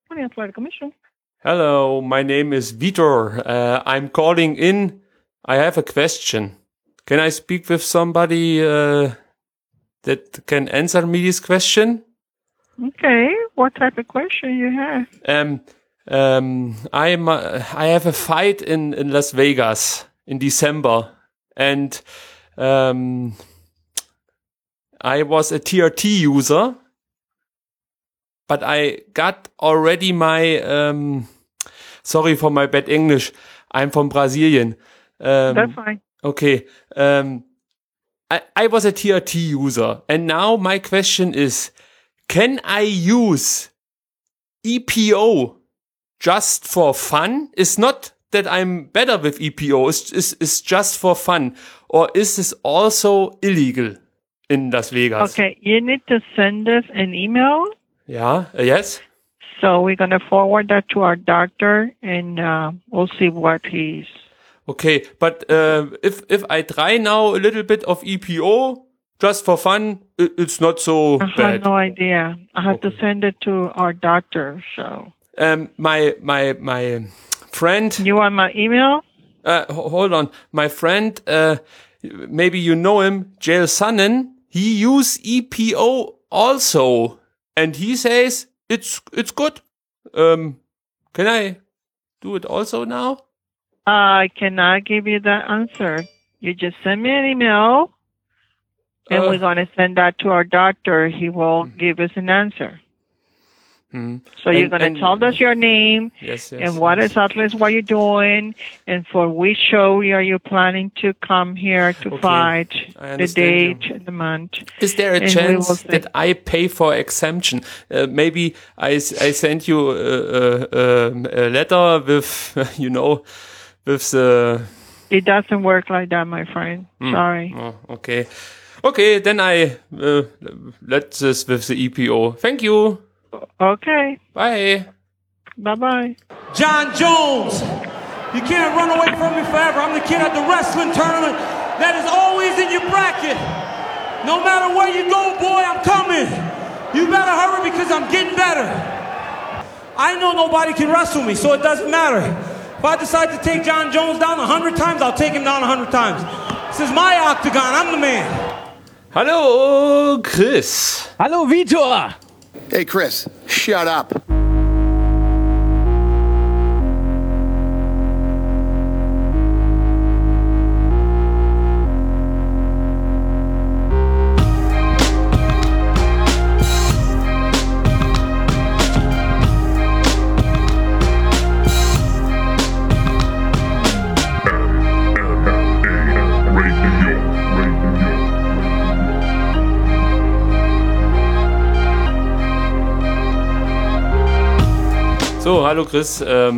On the Athletic Commission. Hello, my name is Vitor. I'm calling in. I have a question. Can I speak with somebody that can answer me this question? Okay, what type of question you have? I have a fight in Las Vegas in December, and I was a TRT user, but I got already my sorry for my bad English. I'm from Brazilian. That's fine. Okay. I was a TRT user, and now my question is, can I use EPO just for fun? It's not that I'm better with EPO. It's just for fun. Or is this also illegal in Las Vegas? Okay, you need to send us an email. Yeah, yes. So we're going to forward that to our doctor, and we'll see what he's... Okay, but if I try now a little bit of EPO just for fun, it's not so I bad. have no idea. I have to send it to our doctor, so... My friend... You want my email? Hold on. My friend, maybe you know him, Jael Sonnen, he use EPO also. And he says, it's good. Can I do it also now? I cannot give you that answer. You just send me an email, and we're going to send that to our doctor. He will give us an answer. So you're going to tell us your name, yes, and what exactly what you're doing, and for which show are you planning to come here to fight, the date, the month. Is there a chance that I pay for exemption? Maybe I send you a letter with, with the... It doesn't work like that, my friend. Sorry. Oh, okay. Okay, then I let this with the EPO. Thank you. Okay. Bye. Bye-bye. John Jones, you can't run away from me forever. I'm the kid at the wrestling tournament that is always in your bracket. No matter where you go, boy, I'm coming. You better hurry because I'm getting better. I know nobody can wrestle me, so it doesn't matter. If I decide to take John Jones down 100 times, I'll take him down 100 times. This is my octagon. I'm the man. Hallo, Chris. Hallo, Vitor. Hey, Chris, shut up. So, hallo Chris. Es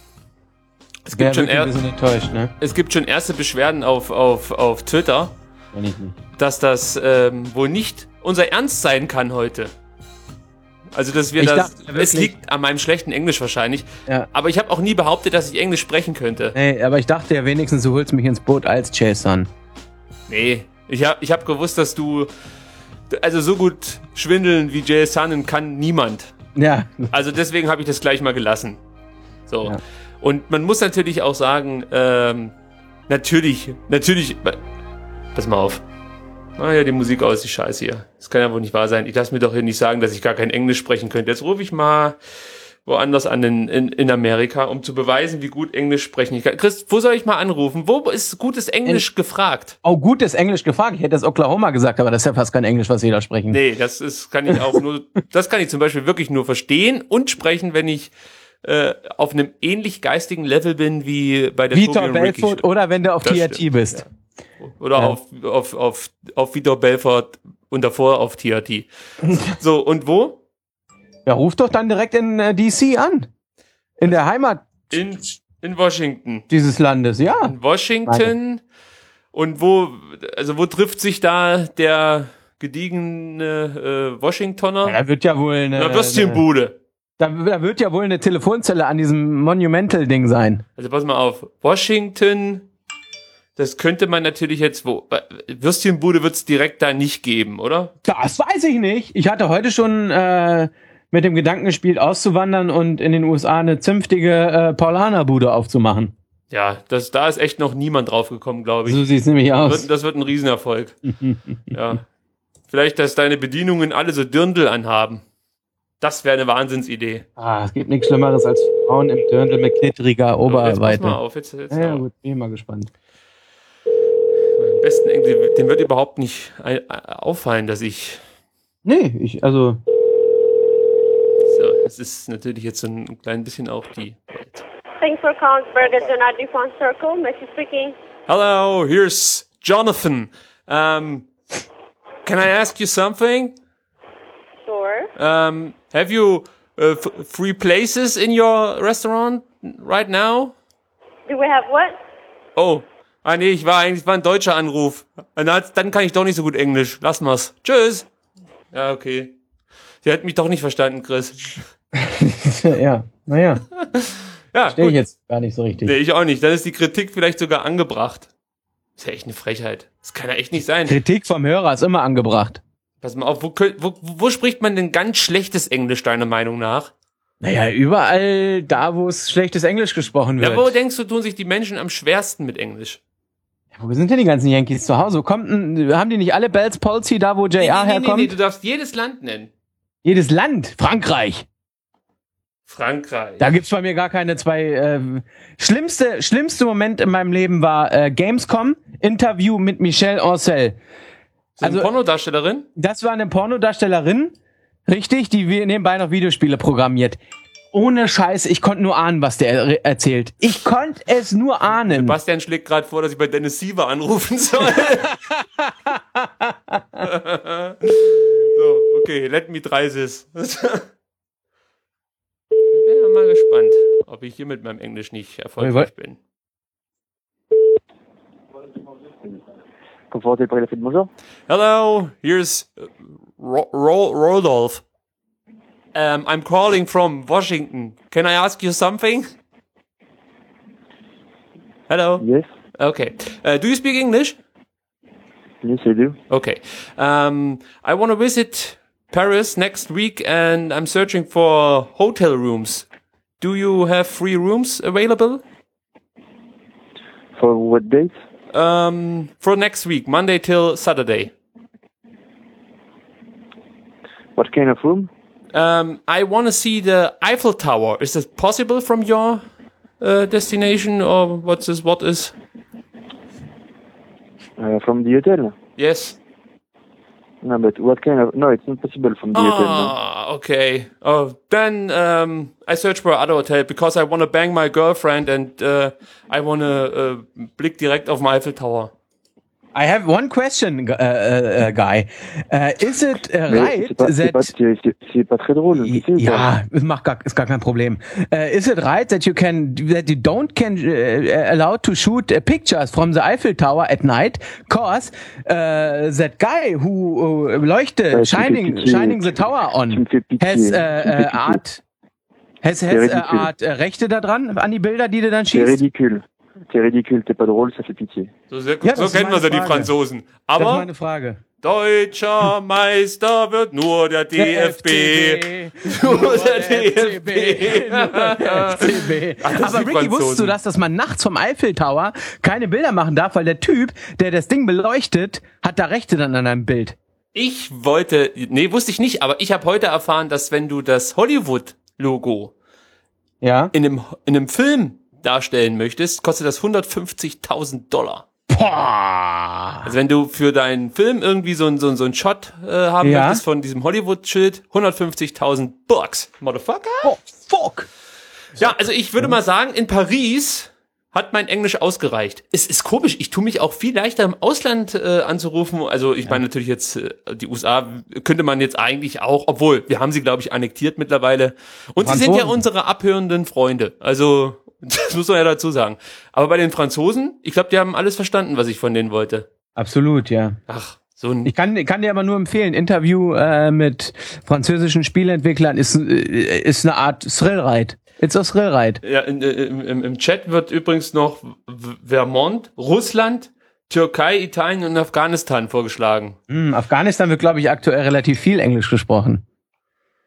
gibt schon ein bisschen enttäuscht, ne? Es gibt schon erste Beschwerden auf Twitter, dass das wohl nicht unser Ernst sein kann heute. Also, dass wir es liegt an meinem schlechten Englisch wahrscheinlich. Ja. Aber ich habe auch nie behauptet, dass ich Englisch sprechen könnte. Nee, aber ich dachte ja wenigstens, du holst mich ins Boot als Jason. Nee, ich hab gewusst, dass du... Also so gut schwindeln wie Jael Sonnen kann niemand. Ja. Also deswegen habe ich das gleich mal gelassen. So. Ja. Und man muss natürlich auch sagen, natürlich, pass mal auf. Ah ja, die Musik aus, die Scheiße hier. Das kann ja wohl nicht wahr sein. Ich lasse mir doch hier nicht sagen, dass ich gar kein Englisch sprechen könnte. Jetzt rufe ich mal woanders an in Amerika, um zu beweisen, wie gut Englisch sprechen ich kann. Chris, wo soll ich mal anrufen? Wo ist gutes Englisch gefragt? Oh, gutes Englisch gefragt. Ich hätte das Oklahoma gesagt, aber das ist ja fast kein Englisch, was jeder sprechen. Nee, das kann ich auch nur, das kann ich zum Beispiel wirklich nur verstehen und sprechen, wenn ich auf einem ähnlich geistigen Level bin wie bei der Vitor Belfort oder wenn du auf TRT bist. Ja. Oder auf Vitor Belfort und davor auf TRT. So, und wo? Ja, ruf doch dann direkt in DC an. In der Heimat. In Washington. Dieses Landes, ja. In Washington. Und wo trifft sich da der gediegene Washingtoner? Ja, da wird ja wohl eine Würstchenbude. Da wird ja wohl eine Telefonzelle an diesem Monumental-Ding sein. Also pass mal auf. Washington, das könnte man natürlich jetzt, Würstchenbude wird es direkt da nicht geben, oder? Das weiß ich nicht. Ich hatte heute schon mit dem Gedanken gespielt, auszuwandern und in den USA eine zünftige Paulaner-Bude aufzumachen. Ja, da ist echt noch niemand drauf gekommen, glaube ich. So sieht's nämlich aus. Das wird ein Riesenerfolg. Ja. Vielleicht, dass deine Bedienungen alle so Dirndl anhaben. Das wäre eine Wahnsinnsidee. Es gibt nichts Schlimmeres als Frauen im Dirndl mit knittriger Oberweite. Jetzt pass mal auf. Jetzt ja, gut, bin ich mal gespannt. Am besten, dem wird überhaupt nicht auffallen, dass ich... Nee, So, es ist natürlich jetzt so ein klein bisschen auch die Welt. Thanks for calling Burger Donati Phone Circle. Messi speaking. Hello, here's Jonathan. Can I ask you something? Sure. Have you free places in your restaurant right now? Do we have what? Oh, nee, war ein deutscher Anruf. Dann kann ich doch nicht so gut Englisch. Lassen wir's. Tschüss. Ja, okay. Sie hat mich doch nicht verstanden, Chris. Ja, naja. Ja, verstehe ich jetzt gar nicht so richtig. Nee, ich auch nicht. Dann ist die Kritik vielleicht sogar angebracht. Ist ja echt eine Frechheit. Das kann ja echt nicht sein. Kritik vom Hörer ist immer angebracht. Pass mal auf, wo spricht man denn ganz schlechtes Englisch, deiner Meinung nach? Naja, überall da, wo es schlechtes Englisch gesprochen wird. Ja, wo denkst du, tun sich die Menschen am schwersten mit Englisch? Ja, wo sind denn die ganzen Yankees zu Hause? Haben die nicht alle Bell's Palsy da, wo JR herkommt? Nee, du darfst jedes Land nennen. Jedes Land? Frankreich. Da gibt's bei mir gar keine zwei. Schlimmste Moment in meinem Leben war Gamescom, Interview mit Michelle Ancel. Also Pornodarstellerin? Das war eine Pornodarstellerin, richtig, die nebenbei noch Videospiele programmiert. Ohne Scheiß, ich konnte nur ahnen, was der erzählt. Ich konnte es nur ahnen. Sebastian schlägt gerade vor, dass ich bei Dennis Siever anrufen soll. So, okay, let me try this. Ich bin mal gespannt, ob ich hier mit meinem Englisch nicht erfolgreich bin. Hello, here's Rodolph. I'm calling from Washington. Can I ask you something? Hello? Yes. Okay. Do you speak English? Yes, I do. Okay. I want to visit Paris next week and I'm searching for hotel rooms. Do you have free rooms available? For what date? For next week, Monday till Saturday. What kind of room? I want to see the Eiffel Tower. Is it possible from your destination or what is? From the hotel? Yes. No, but what kind of... No, it's not possible from the hotel. No. Okay. Oh, then I search for other hotel because I want to bang my girlfriend and I want to blick direkt auf den Eiffel Tower. I have one question, guy. Is it right that... C'est pas très drôle. Ja, ist gar kein Problem. Is it right that you don't allowed to shoot pictures from the Eiffel Tower at night? Cause that guy who leuchte shining the tower on has art Rechte da dran an die Bilder, die du dann schießt? C'est ridicule, t'es pas drôle, ça fait pitié. So kennen wir sie, die Franzosen. Aber das ist meine Frage. Deutscher Meister wird nur der DFB. Nur der DFB. Aber Ricky, wusstest du dass man nachts vom Eiffel Tower keine Bilder machen darf, weil der Typ, der das Ding beleuchtet, hat da Rechte dann an einem Bild? Wusste ich nicht, aber ich habe heute erfahren, dass wenn du das Hollywood-Logo in einem Film darstellen möchtest, kostet das $150.000. Boah. Also wenn du für deinen Film irgendwie so einen Shot haben möchtest von diesem Hollywood-Schild, $150.000, Motherfucker. Oh, fuck. Ja, also ich würde mal sagen, in Paris hat mein Englisch ausgereicht. Es ist komisch, ich tue mich auch viel leichter im Ausland anzurufen. Also ich meine natürlich jetzt, die USA könnte man jetzt eigentlich auch, obwohl, wir haben sie, glaube ich, annektiert mittlerweile. Und sie sind ja unsere abhörenden Freunde. Also das muss man ja dazu sagen. Aber bei den Franzosen, ich glaube, die haben alles verstanden, was ich von denen wollte. Absolut, ja. Ach, so ein... Ich kann dir aber nur empfehlen, Interview mit französischen Spieleentwicklern ist eine Art Thrill-Ride. It's a Thrill-Ride. Ja, im Chat wird übrigens noch Vermont, Russland, Türkei, Italien und Afghanistan vorgeschlagen. Afghanistan wird, glaube ich, aktuell relativ viel Englisch gesprochen.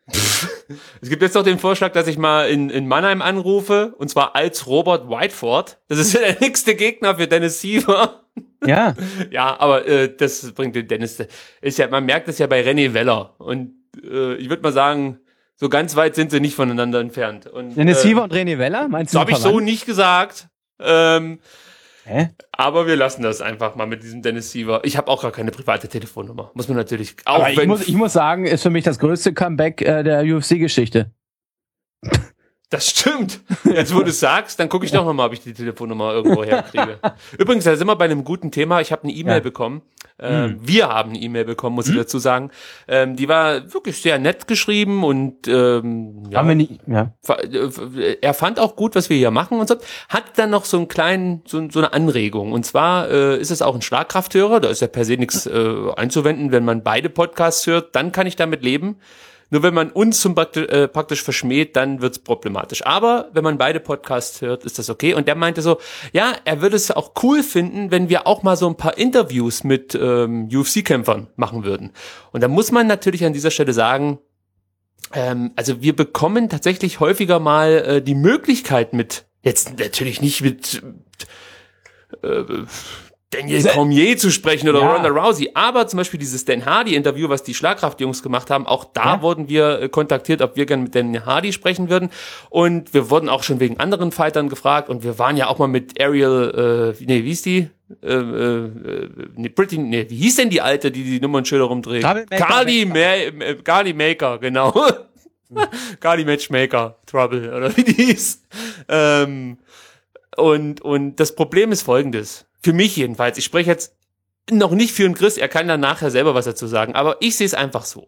Es gibt jetzt noch den Vorschlag, dass ich mal in Mannheim anrufe, und zwar als Robert Whiteford. Das ist ja der nächste Gegner für Dennis Siever. Ja. Ja, aber das bringt den Dennis. Man merkt es ja bei René Weller. Und ich würde mal sagen, so ganz weit sind sie nicht voneinander entfernt. Und, Dennis Siever und René Weller, meinst du? Das habe ich so nicht gesagt. Hä? Aber wir lassen das einfach mal mit diesem Dennis Siever. Ich habe auch gar keine private Telefonnummer. Muss man natürlich auch. Aber ich muss sagen, ist für mich das größte Comeback der UFC-Geschichte. Das stimmt. Jetzt, wo du es sagst, dann gucke ich doch nochmal, ob ich die Telefonnummer irgendwo herkriege. Übrigens, da sind wir bei einem guten Thema. Ich habe eine E-Mail bekommen. Wir haben eine E-Mail bekommen, muss ich dazu sagen. Die war wirklich sehr nett geschrieben und Haben wir nicht, ja. Er fand auch gut, was wir hier machen und so. Hat dann noch so einen kleinen, so eine Anregung. Und zwar ist es auch ein Schlagkrafthörer. Da ist ja per se nichts einzuwenden. Wenn man beide Podcasts hört, dann kann ich damit leben. Nur wenn man uns praktisch verschmäht, dann wird's problematisch. Aber wenn man beide Podcasts hört, ist das okay. Und der meinte so, ja, er würde es auch cool finden, wenn wir auch mal so ein paar Interviews mit UFC-Kämpfern machen würden. Und da muss man natürlich an dieser Stelle sagen, also wir bekommen tatsächlich häufiger mal die Möglichkeit mit, jetzt natürlich nicht mit Daniel Cormier zu sprechen oder Ronda Rousey, aber zum Beispiel dieses Dan Hardy-Interview, was die Schlagkraftjungs gemacht haben, auch da wurden wir kontaktiert, ob wir gerne mit Dan Hardy sprechen würden, und wir wurden auch schon wegen anderen Fightern gefragt, und wir waren ja auch mal mit Ariel, wie hieß die? Wie hieß denn die Alte, die Nummernschilder rumdreht? Carly Maker, genau. Carly Matchmaker, Trouble, oder wie die hieß. Und das Problem ist folgendes. Für mich jedenfalls. Ich spreche jetzt noch nicht für den Chris, er kann dann nachher selber was dazu sagen, aber ich sehe es einfach so.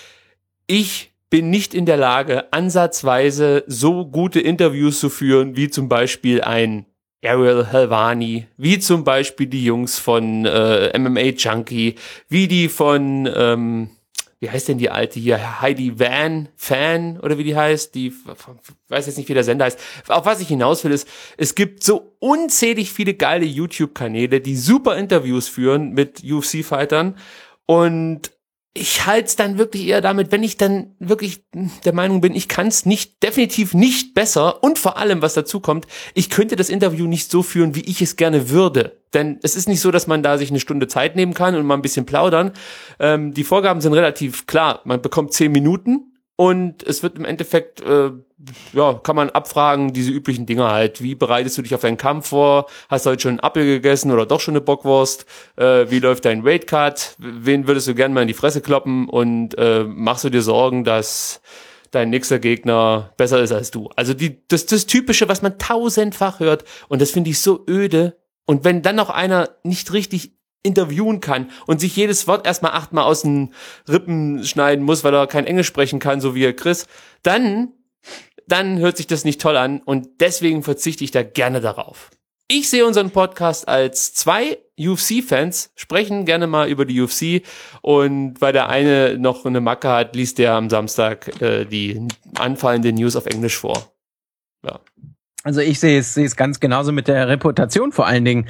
Ich bin nicht in der Lage, ansatzweise so gute Interviews zu führen, wie zum Beispiel ein Ariel Helwani, wie zum Beispiel die Jungs von MMA Junkie, wie die von wie heißt denn die alte hier? Heidi Fan, oder wie die heißt? Die, weiß jetzt nicht, wie der Sender heißt. Auf was ich hinaus will, ist, es gibt so unzählig viele geile YouTube-Kanäle, die super Interviews führen mit UFC-Fightern. Und ich halte es dann wirklich eher damit, wenn ich dann wirklich der Meinung bin, ich kann es definitiv nicht besser, und vor allem, was dazu kommt, ich könnte das Interview nicht so führen, wie ich es gerne würde. Denn es ist nicht so, dass man da sich eine Stunde Zeit nehmen kann und mal ein bisschen plaudern. Die Vorgaben sind relativ klar. Man bekommt 10 Minuten und es wird im Endeffekt, kann man abfragen, diese üblichen Dinge halt. Wie bereitest du dich auf deinen Kampf vor? Hast du heute schon einen Apfel gegessen oder doch schon eine Bockwurst? Wie läuft dein Weightcut? Wen würdest du gerne mal in die Fresse kloppen? Und machst du dir Sorgen, dass dein nächster Gegner besser ist als du? Also das Typische, was man 1000-fach hört. Und das finde ich so öde. Und wenn dann noch einer nicht richtig interviewen kann und sich jedes Wort erstmal 8-mal aus den Rippen schneiden muss, weil er kein Englisch sprechen kann, so wie Chris, dann hört sich das nicht toll an, und deswegen verzichte ich da gerne darauf. Ich sehe unseren Podcast als 2 UFC-Fans, sprechen gerne mal über die UFC, und weil der eine noch eine Macke hat, liest der am Samstag die anfallende News auf Englisch vor. Ja. Also ich sehe es ganz genauso mit der Reputation vor allen Dingen.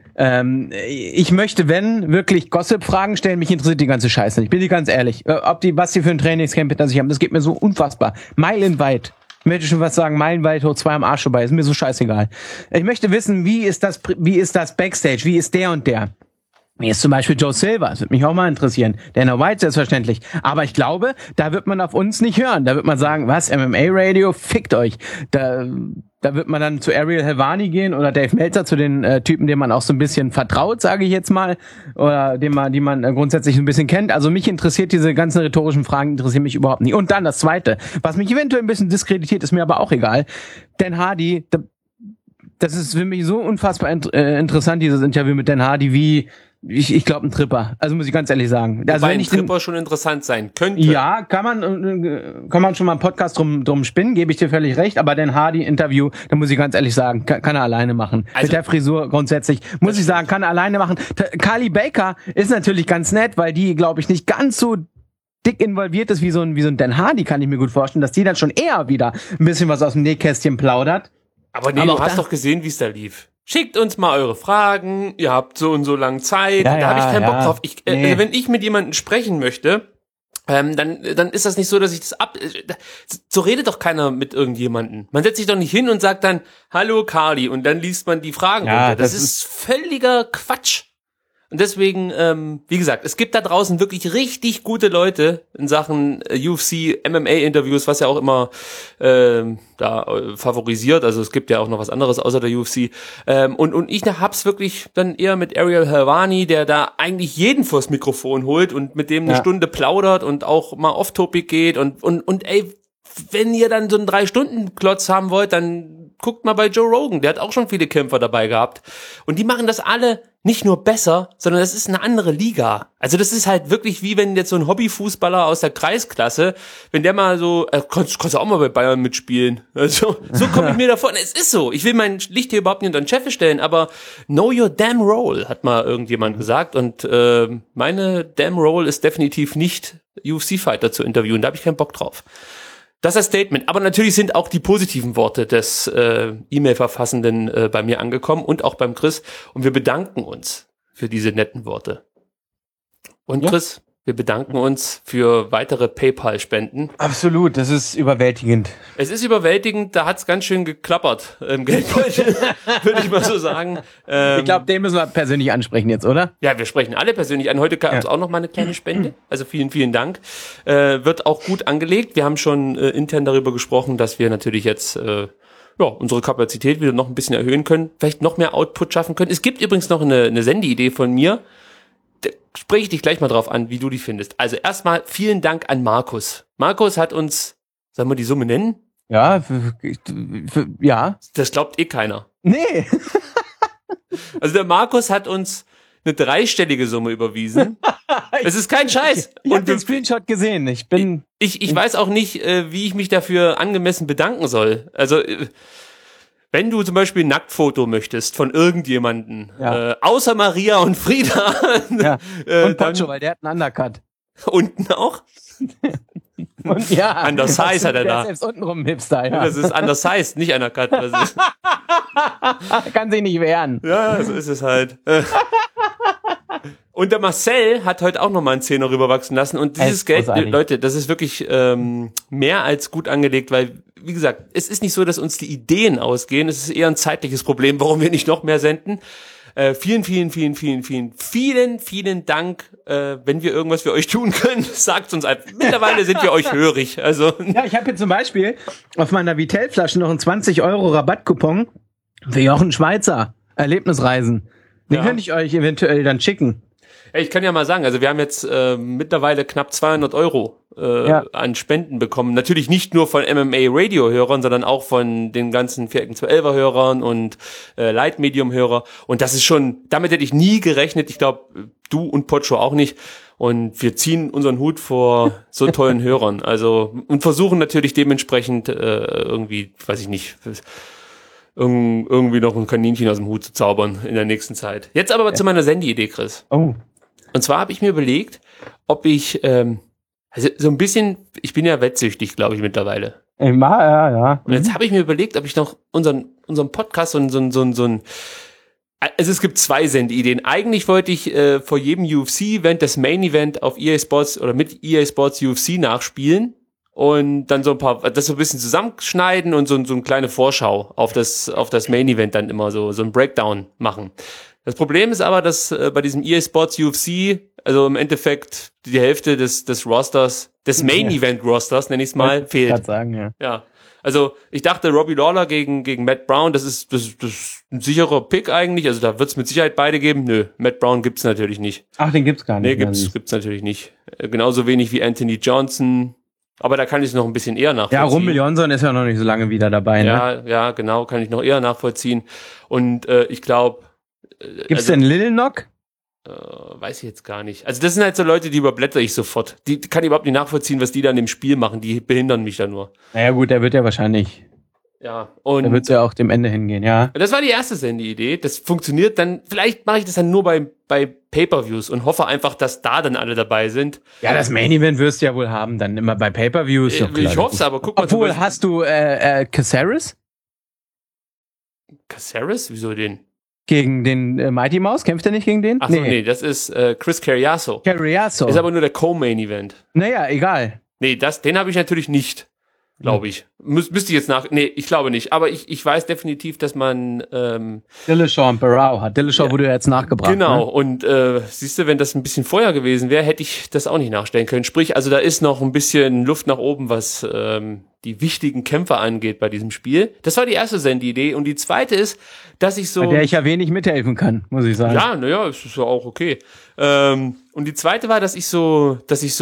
Ich möchte, wenn, wirklich Gossip-Fragen stellen, mich interessiert die ganze Scheiße nicht. Ich bin dir ganz ehrlich. Was die für ein Trainingscamp hinter sich haben, das geht mir so unfassbar. Meilenweit. Ich möchte schon was sagen, meilenweit hoch 2 am Arsch vorbei. Ist mir so scheißegal. Ich möchte wissen, wie ist das Backstage? Wie ist der und der? Wie ist zum Beispiel Joe Silva? Das würde mich auch mal interessieren. Dana White selbstverständlich. Aber ich glaube, da wird man auf uns nicht hören. Da wird man sagen, was, MMA-Radio? Fickt euch. Da wird man dann zu Ariel Helwani gehen oder Dave Meltzer, zu den Typen, denen man auch so ein bisschen vertraut, sage ich jetzt mal, oder die man grundsätzlich ein bisschen kennt. Also mich interessiert diese ganzen rhetorischen Fragen, interessieren mich überhaupt nicht. Und dann das Zweite, was mich eventuell ein bisschen diskreditiert, ist mir aber auch egal. Dan Hardy, das ist für mich so unfassbar interessant, dieses Interview mit Dan Hardy, wie ich glaube ein Tripper. Also muss ich ganz ehrlich sagen. Also wenn ein Tripper schon interessant sein könnte. Ja, kann man schon mal einen Podcast drum spinnen, gebe ich dir völlig recht. Aber den Hardy-Interview, da muss ich ganz ehrlich sagen, kann er alleine machen. Also, mit der Frisur grundsätzlich, muss ich sagen, kann er alleine machen. Carly Baker ist natürlich ganz nett, weil die, glaube ich, nicht ganz so dick involviert ist wie so ein Dan Hardy, kann ich mir gut vorstellen, dass die dann schon eher wieder ein bisschen was aus dem Nähkästchen plaudert. Aber nee, du hast doch gesehen, wie es da lief. Schickt uns mal eure Fragen, ihr habt so und so lange Zeit, da habe ich keinen Bock drauf. Also wenn ich mit jemandem sprechen möchte, dann ist das nicht so, dass ich so redet doch keiner mit irgendjemanden. Man setzt sich doch nicht hin und sagt dann, hallo Carly, und dann liest man die Fragen runter. Das ist völliger Quatsch. Und deswegen, wie gesagt, es gibt da draußen wirklich richtig gute Leute in Sachen UFC, MMA-Interviews, was ja auch immer favorisiert. Also es gibt ja auch noch was anderes außer der UFC. Und ich hab's wirklich dann eher mit Ariel Helwani, der da eigentlich jeden vors Mikrofon holt und mit dem eine Stunde plaudert und auch mal off-topic geht. Und ey, wenn ihr dann so einen 3-Stunden-Klotz haben wollt, dann guckt mal bei Joe Rogan. Der hat auch schon viele Kämpfer dabei gehabt. Und die machen das alle nicht nur besser, sondern das ist eine andere Liga. Also das ist halt wirklich wie wenn jetzt so ein Hobbyfußballer aus der Kreisklasse, wenn der mal so, kannst du auch mal bei Bayern mitspielen. Also so komme ich mir davon. Es ist so. Ich will mein Licht hier überhaupt nicht unter den Scheffel stellen, aber know your damn role, hat mal irgendjemand gesagt. Und meine damn role ist definitiv nicht UFC-Fighter zu interviewen. Da habe ich keinen Bock drauf. Das ist das Statement. Aber natürlich sind auch die positiven Worte des E-Mail-Verfassenden bei mir angekommen und auch beim Chris. Und wir bedanken uns für diese netten Worte. Und Chris, wir bedanken uns für weitere PayPal-Spenden. Absolut, das ist überwältigend. Es ist überwältigend, da hat's ganz schön geklappert im Geldbeutel, würde ich mal so sagen. Ich glaube, den müssen wir persönlich ansprechen jetzt, oder? Ja, wir sprechen alle persönlich an. Heute gab es auch noch mal eine kleine Spende. Also vielen, vielen Dank. Wird auch gut angelegt. Wir haben schon intern darüber gesprochen, dass wir natürlich jetzt unsere Kapazität wieder noch ein bisschen erhöhen können, vielleicht noch mehr Output schaffen können. Es gibt übrigens noch eine Sendeidee von mir. Da spreche ich dich gleich mal drauf an, wie du die findest. Also erstmal vielen Dank an Markus. Markus hat uns, sollen wir die Summe nennen? Ja, ja. Das glaubt keiner. Nee. Also der Markus hat uns eine 3-stellige Summe überwiesen. Es ist kein Scheiß. Ich habe den Screenshot gesehen. Ich weiß auch nicht, wie ich mich dafür angemessen bedanken soll. Also wenn du zum Beispiel ein Nacktfoto möchtest von irgendjemanden, außer Maria und Frieda. Und Poncho, weil der hat einen Undercut. Unten auch? Und Undersize hat er da. Selbst untenrum Hipster, ja. Das ist undersized, nicht Undercut. Kann sich nicht wehren. Ja, so ist es halt. Und der Marcel hat heute auch nochmal einen 10er rüberwachsen lassen. Und dieses Geld, Leute, das ist wirklich mehr als gut angelegt, weil, wie gesagt, es ist nicht so, dass uns die Ideen ausgehen. Es ist eher ein zeitliches Problem, warum wir nicht noch mehr senden. Vielen Dank. Wenn wir irgendwas für euch tun können, sagt uns einfach. Mittlerweile sind wir euch hörig. Also. Ja, ich habe hier zum Beispiel auf meiner Vitell-Flasche noch einen 20€ Rabattcoupon für Jochen Schweizer Erlebnisreisen. Den könnte ich euch eventuell dann schicken. Ja, ich kann ja mal sagen, also wir haben jetzt mittlerweile knapp 200 € an Spenden bekommen. Natürlich nicht nur von MMA-Radio-Hörern, sondern auch von den ganzen 4-12er-Hörern und Light-Medium-Hörer. Und das ist schon, damit hätte ich nie gerechnet. Ich glaube, du und Pocho auch nicht. Und wir ziehen unseren Hut vor so tollen Hörern. Also und versuchen natürlich dementsprechend irgendwie, weiß ich nicht, irgendwie noch ein Kaninchen aus dem Hut zu zaubern in der nächsten Zeit. Jetzt aber zu meiner Sendeidee, Chris. Oh. Und zwar habe ich mir überlegt, ob ich, also so ein bisschen, ich bin ja wettsüchtig, glaube ich, mittlerweile. Ja. Und jetzt habe ich mir überlegt, ob ich noch unseren Podcast so ein also es gibt 2 Sendeideen. Eigentlich wollte ich vor jedem UFC-Event das Main-Event auf EA Sports oder mit EA Sports UFC nachspielen. Und dann so das so ein bisschen zusammenschneiden und so eine kleine Vorschau auf das Main-Event dann immer so ein Breakdown machen. Das Problem ist aber, dass bei diesem EA Sports UFC, also im Endeffekt die Hälfte des Rosters, des Main-Event-Rosters, nenne ich es mal, fehlt. Ich sagen, ja. Also ich dachte, Robbie Lawler gegen Matt Brown, das ist ein sicherer Pick eigentlich. Also da wird es mit Sicherheit beide geben. Nö, Matt Brown gibt's natürlich nicht. Ach, den gibt's gar nicht. Nee, gibt's natürlich nicht. Genauso wenig wie Anthony Johnson. Aber da kann ich es noch ein bisschen eher nachvollziehen. Ja, Rumble Johnson ist ja noch nicht so lange wieder dabei, ne? Ja, genau, kann ich noch eher nachvollziehen. Und ich glaube... Gibt's denn Lil Knock? Weiß ich jetzt gar nicht. Also das sind halt so Leute, die überblätter ich sofort. Die kann ich überhaupt nicht nachvollziehen, was die dann im Spiel machen. Die behindern mich da nur. Naja gut, der wird ja wahrscheinlich... Ja, und da wird ja auch dem Ende hingehen, ja. Das war die erste Sendeidee. Das funktioniert dann, vielleicht mache ich das dann nur bei Pay-Per-Views und hoffe einfach, dass da dann alle dabei sind. Ja, das Main-Event wirst du ja wohl haben, dann immer bei Pay-Per-Views. Ich hoffe es, aber guck mal. Obwohl, hast du Caceres? Caceres? Wieso den? Gegen den Mighty Mouse? Kämpft er nicht gegen den? Achso, nee, das ist Chris Carriasso. Carriasso. Ist aber nur der Co-Main-Event. Naja, egal. Nee, den habe ich natürlich nicht. Glaube ich. Müsste ich jetzt nee, ich glaube nicht. Aber ich weiß definitiv, dass man Dillashaw und Barrow hat. Dillashaw wurde ja jetzt nachgebracht. Genau. Ne? Und siehst du, wenn das ein bisschen vorher gewesen wäre, hätte ich das auch nicht nachstellen können. Sprich, also da ist noch ein bisschen Luft nach oben, was die wichtigen Kämpfer angeht bei diesem Spiel. Das war die erste Sendeidee. Und die zweite ist, dass ich so... Bei der ich ja wenig mithelfen kann, muss ich sagen. Ja, naja, es ist ja auch okay. Und die zweite war, dass ich so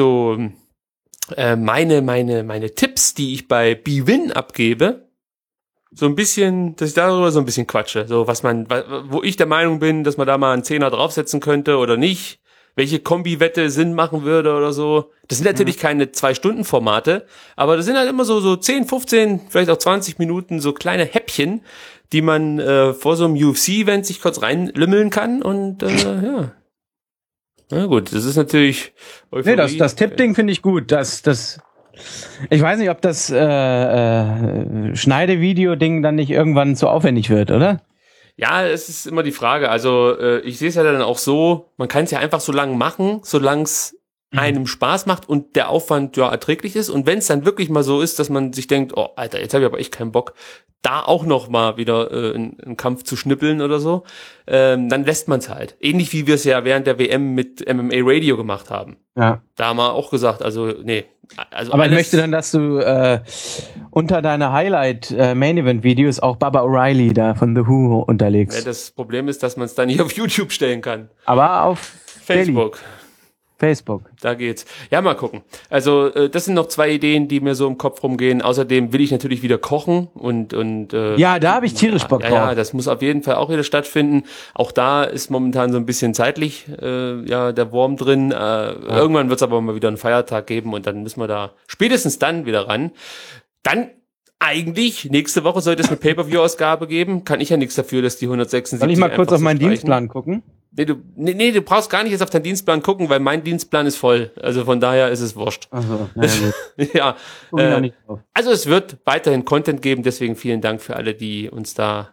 meine Tipps, die ich bei BWin abgebe, so ein bisschen, dass ich darüber so ein bisschen quatsche. So, wo ich der Meinung bin, dass man da mal einen Zehner draufsetzen könnte oder nicht. Welche Kombi-Wette Sinn machen würde oder so. Das sind natürlich keine 2-Stunden-Formate, aber das sind halt immer so 10, 15, vielleicht auch 20 Minuten so kleine Häppchen, die man vor so einem UFC-Event sich kurz reinlümmeln kann und ja. Na gut, das ist natürlich Euphorie. Nee, das Tippding finde ich gut. Ich weiß nicht, ob das Schneidevideo-Ding dann nicht irgendwann zu aufwendig wird, oder? Ja, es ist immer die Frage. Also ich sehe es ja dann auch so, man kann es ja einfach so lange machen, solange es einem Spaß macht und der Aufwand ja erträglich ist. Und wenn es dann wirklich mal so ist, dass man sich denkt, oh Alter, jetzt habe ich aber echt keinen Bock, da auch noch mal wieder einen Kampf zu schnippeln oder so, dann lässt man es halt. Ähnlich wie wir es ja während der WM mit MMA Radio gemacht haben. Ja. Da haben wir auch gesagt, also nee. Also aber ich möchte dann, dass du unter deine Highlight-Main-Event-Videos auch Baba O'Reilly da von The Who unterlegst. Ja, das Problem ist, dass man es dann nicht auf YouTube stellen kann. Aber auf Facebook. Facebook. Da geht's. Ja, mal gucken. Also das sind noch 2 Ideen, die mir so im Kopf rumgehen. Außerdem will ich natürlich wieder kochen und ja, da habe ich tierisch Bock drauf. Ja, das muss auf jeden Fall auch wieder stattfinden. Auch da ist momentan so ein bisschen zeitlich der Wurm drin. Irgendwann wird's aber mal wieder einen Feiertag geben und dann müssen wir da spätestens dann wieder ran. Dann eigentlich, nächste Woche sollte es eine Pay-Per-View-Ausgabe geben. Kann ich ja nichts dafür, dass die 176... Soll ich mal kurz auf meinen Dienstplan gucken? Nee, du brauchst gar nicht jetzt auf deinen Dienstplan gucken, weil mein Dienstplan ist voll. Also von daher ist es wurscht. Also, gut. Ja. Also es wird weiterhin Content geben, deswegen vielen Dank für alle, die uns da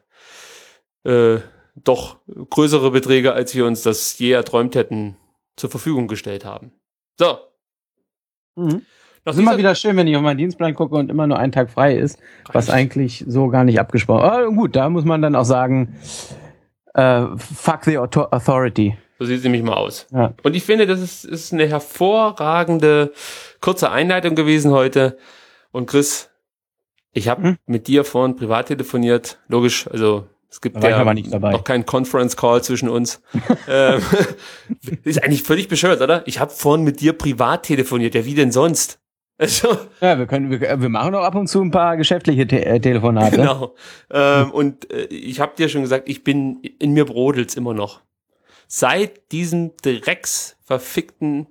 doch größere Beträge, als wir uns das je erträumt hätten, zur Verfügung gestellt haben. So. Das ist immer wieder schön, wenn ich auf meinen Dienstplan gucke und immer nur ein Tag frei ist, was eigentlich so gar nicht abgesprochen ist. Aber gut, da muss man dann auch sagen, fuck the authority. So sieht es nämlich mal aus. Ja. Und ich finde, das ist eine hervorragende kurze Einleitung gewesen heute. Und Chris, ich habe mit dir vorhin privat telefoniert. Logisch, also es gibt ja noch keinen Conference Call zwischen uns. Ist eigentlich völlig bescheuert, oder? Ich habe vorhin mit dir privat telefoniert. Ja, wie denn sonst? Also, ja, wir machen doch ab und zu ein paar geschäftliche Telefonate. Genau. Und ich habe dir schon gesagt, in mir brodelt's immer noch. Seit diesem seit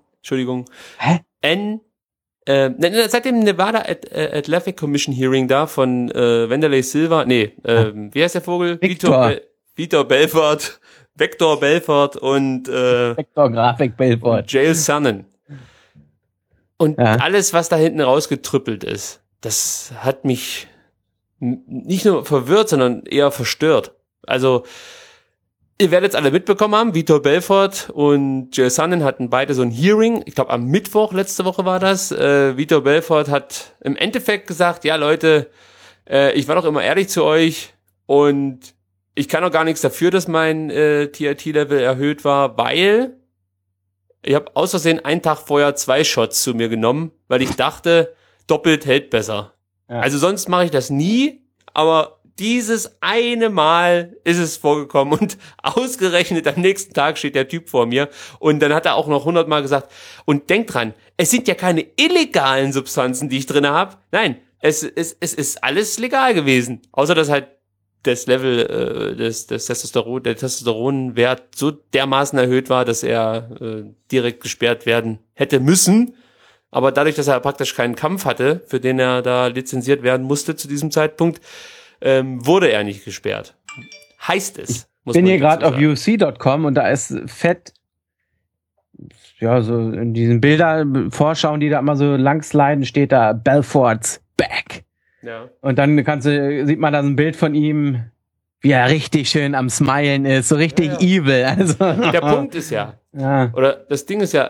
dem Nevada Athletic Commission Hearing da von Wanderlei Silva, wie heißt der Vogel? Vitor Belfort, Vector Belfort und Vector Grafik Belfort. Jail Sonnen. Und alles, was da hinten rausgetrüppelt ist, das hat mich nicht nur verwirrt, sondern eher verstört. Also, ihr werdet es alle mitbekommen haben, Vitor Belfort und Jail Sonnen hatten beide so ein Hearing, ich glaube am Mittwoch, letzte Woche war das. Vitor Belfort hat im Endeffekt gesagt, ja Leute, ich war doch immer ehrlich zu euch und ich kann auch gar nichts dafür, dass mein TRT-Level erhöht war, weil ich habe aus Versehen einen Tag vorher 2 Shots zu mir genommen, weil ich dachte, doppelt hält besser. Ja. Also sonst mache ich das nie, aber dieses eine Mal ist es vorgekommen und ausgerechnet am nächsten Tag steht der Typ vor mir und dann hat er auch noch 100 Mal gesagt, und denkt dran, es sind ja keine illegalen Substanzen, die ich drin habe. Nein, es ist alles legal gewesen, außer dass halt das Level der Testosteronwert so dermaßen erhöht war, dass er direkt gesperrt werden hätte müssen. Aber dadurch, dass er praktisch keinen Kampf hatte, für den er da lizenziert werden musste zu diesem Zeitpunkt, wurde er nicht gesperrt. Heißt es. Ich bin hier gerade auf UFC.com und da ist fett, ja, so in diesen Bilder-Vorschauen, die da immer so langsliden, steht da Belfort's back. Ja. Und dann sieht man da so ein Bild von ihm, wie er richtig schön am Smilen ist, so richtig evil. Also. Der Punkt ist oder das Ding ist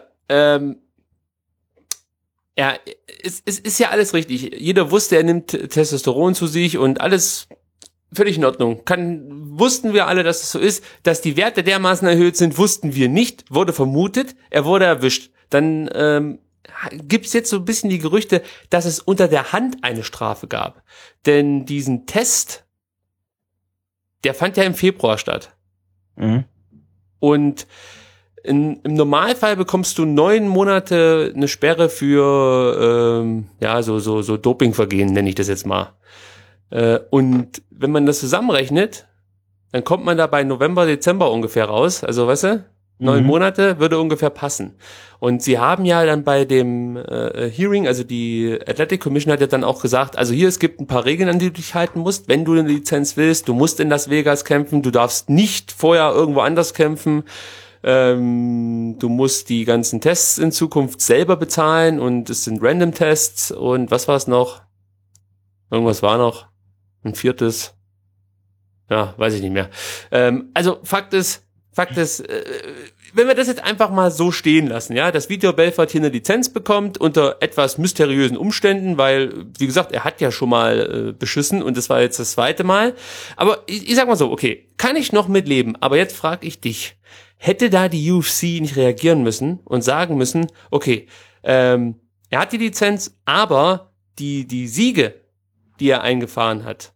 es ist ja alles richtig. Jeder wusste, er nimmt Testosteron zu sich und alles völlig in Ordnung. Wussten wir alle, dass es so ist. Dass die Werte dermaßen erhöht sind, wussten wir nicht. Wurde vermutet, er wurde erwischt. Dann gibt's jetzt so ein bisschen die Gerüchte, dass es unter der Hand eine Strafe gab. Denn diesen Test, der fand ja im Februar statt. Mhm. Und im Normalfall bekommst du 9 Monate eine Sperre für so Dopingvergehen, nenne ich das jetzt mal. Und wenn man das zusammenrechnet, dann kommt man da bei November, Dezember ungefähr raus. Also weißt du, 9 Monate würde ungefähr passen. Und sie haben ja dann bei dem Hearing, also die Athletic Commission hat ja dann auch gesagt, also hier, es gibt ein paar Regeln, an die du dich halten musst, wenn du eine Lizenz willst. Du musst in Las Vegas kämpfen, du darfst nicht vorher irgendwo anders kämpfen. Du musst die ganzen Tests in Zukunft selber bezahlen und es sind Random-Tests und was war es noch? Irgendwas war noch. Ein 4. Ja, weiß ich nicht mehr. Also Fakt ist, wenn wir das jetzt einfach mal so stehen lassen, ja, dass Vitor Belfort hier eine Lizenz bekommt unter etwas mysteriösen Umständen, weil, wie gesagt, er hat ja schon mal beschissen und das war jetzt das 2. Mal. Aber ich sag mal so, okay, kann ich noch mitleben, aber jetzt frage ich dich, hätte da die UFC nicht reagieren müssen und sagen müssen, okay, er hat die Lizenz, aber die Siege, die er eingefahren hat.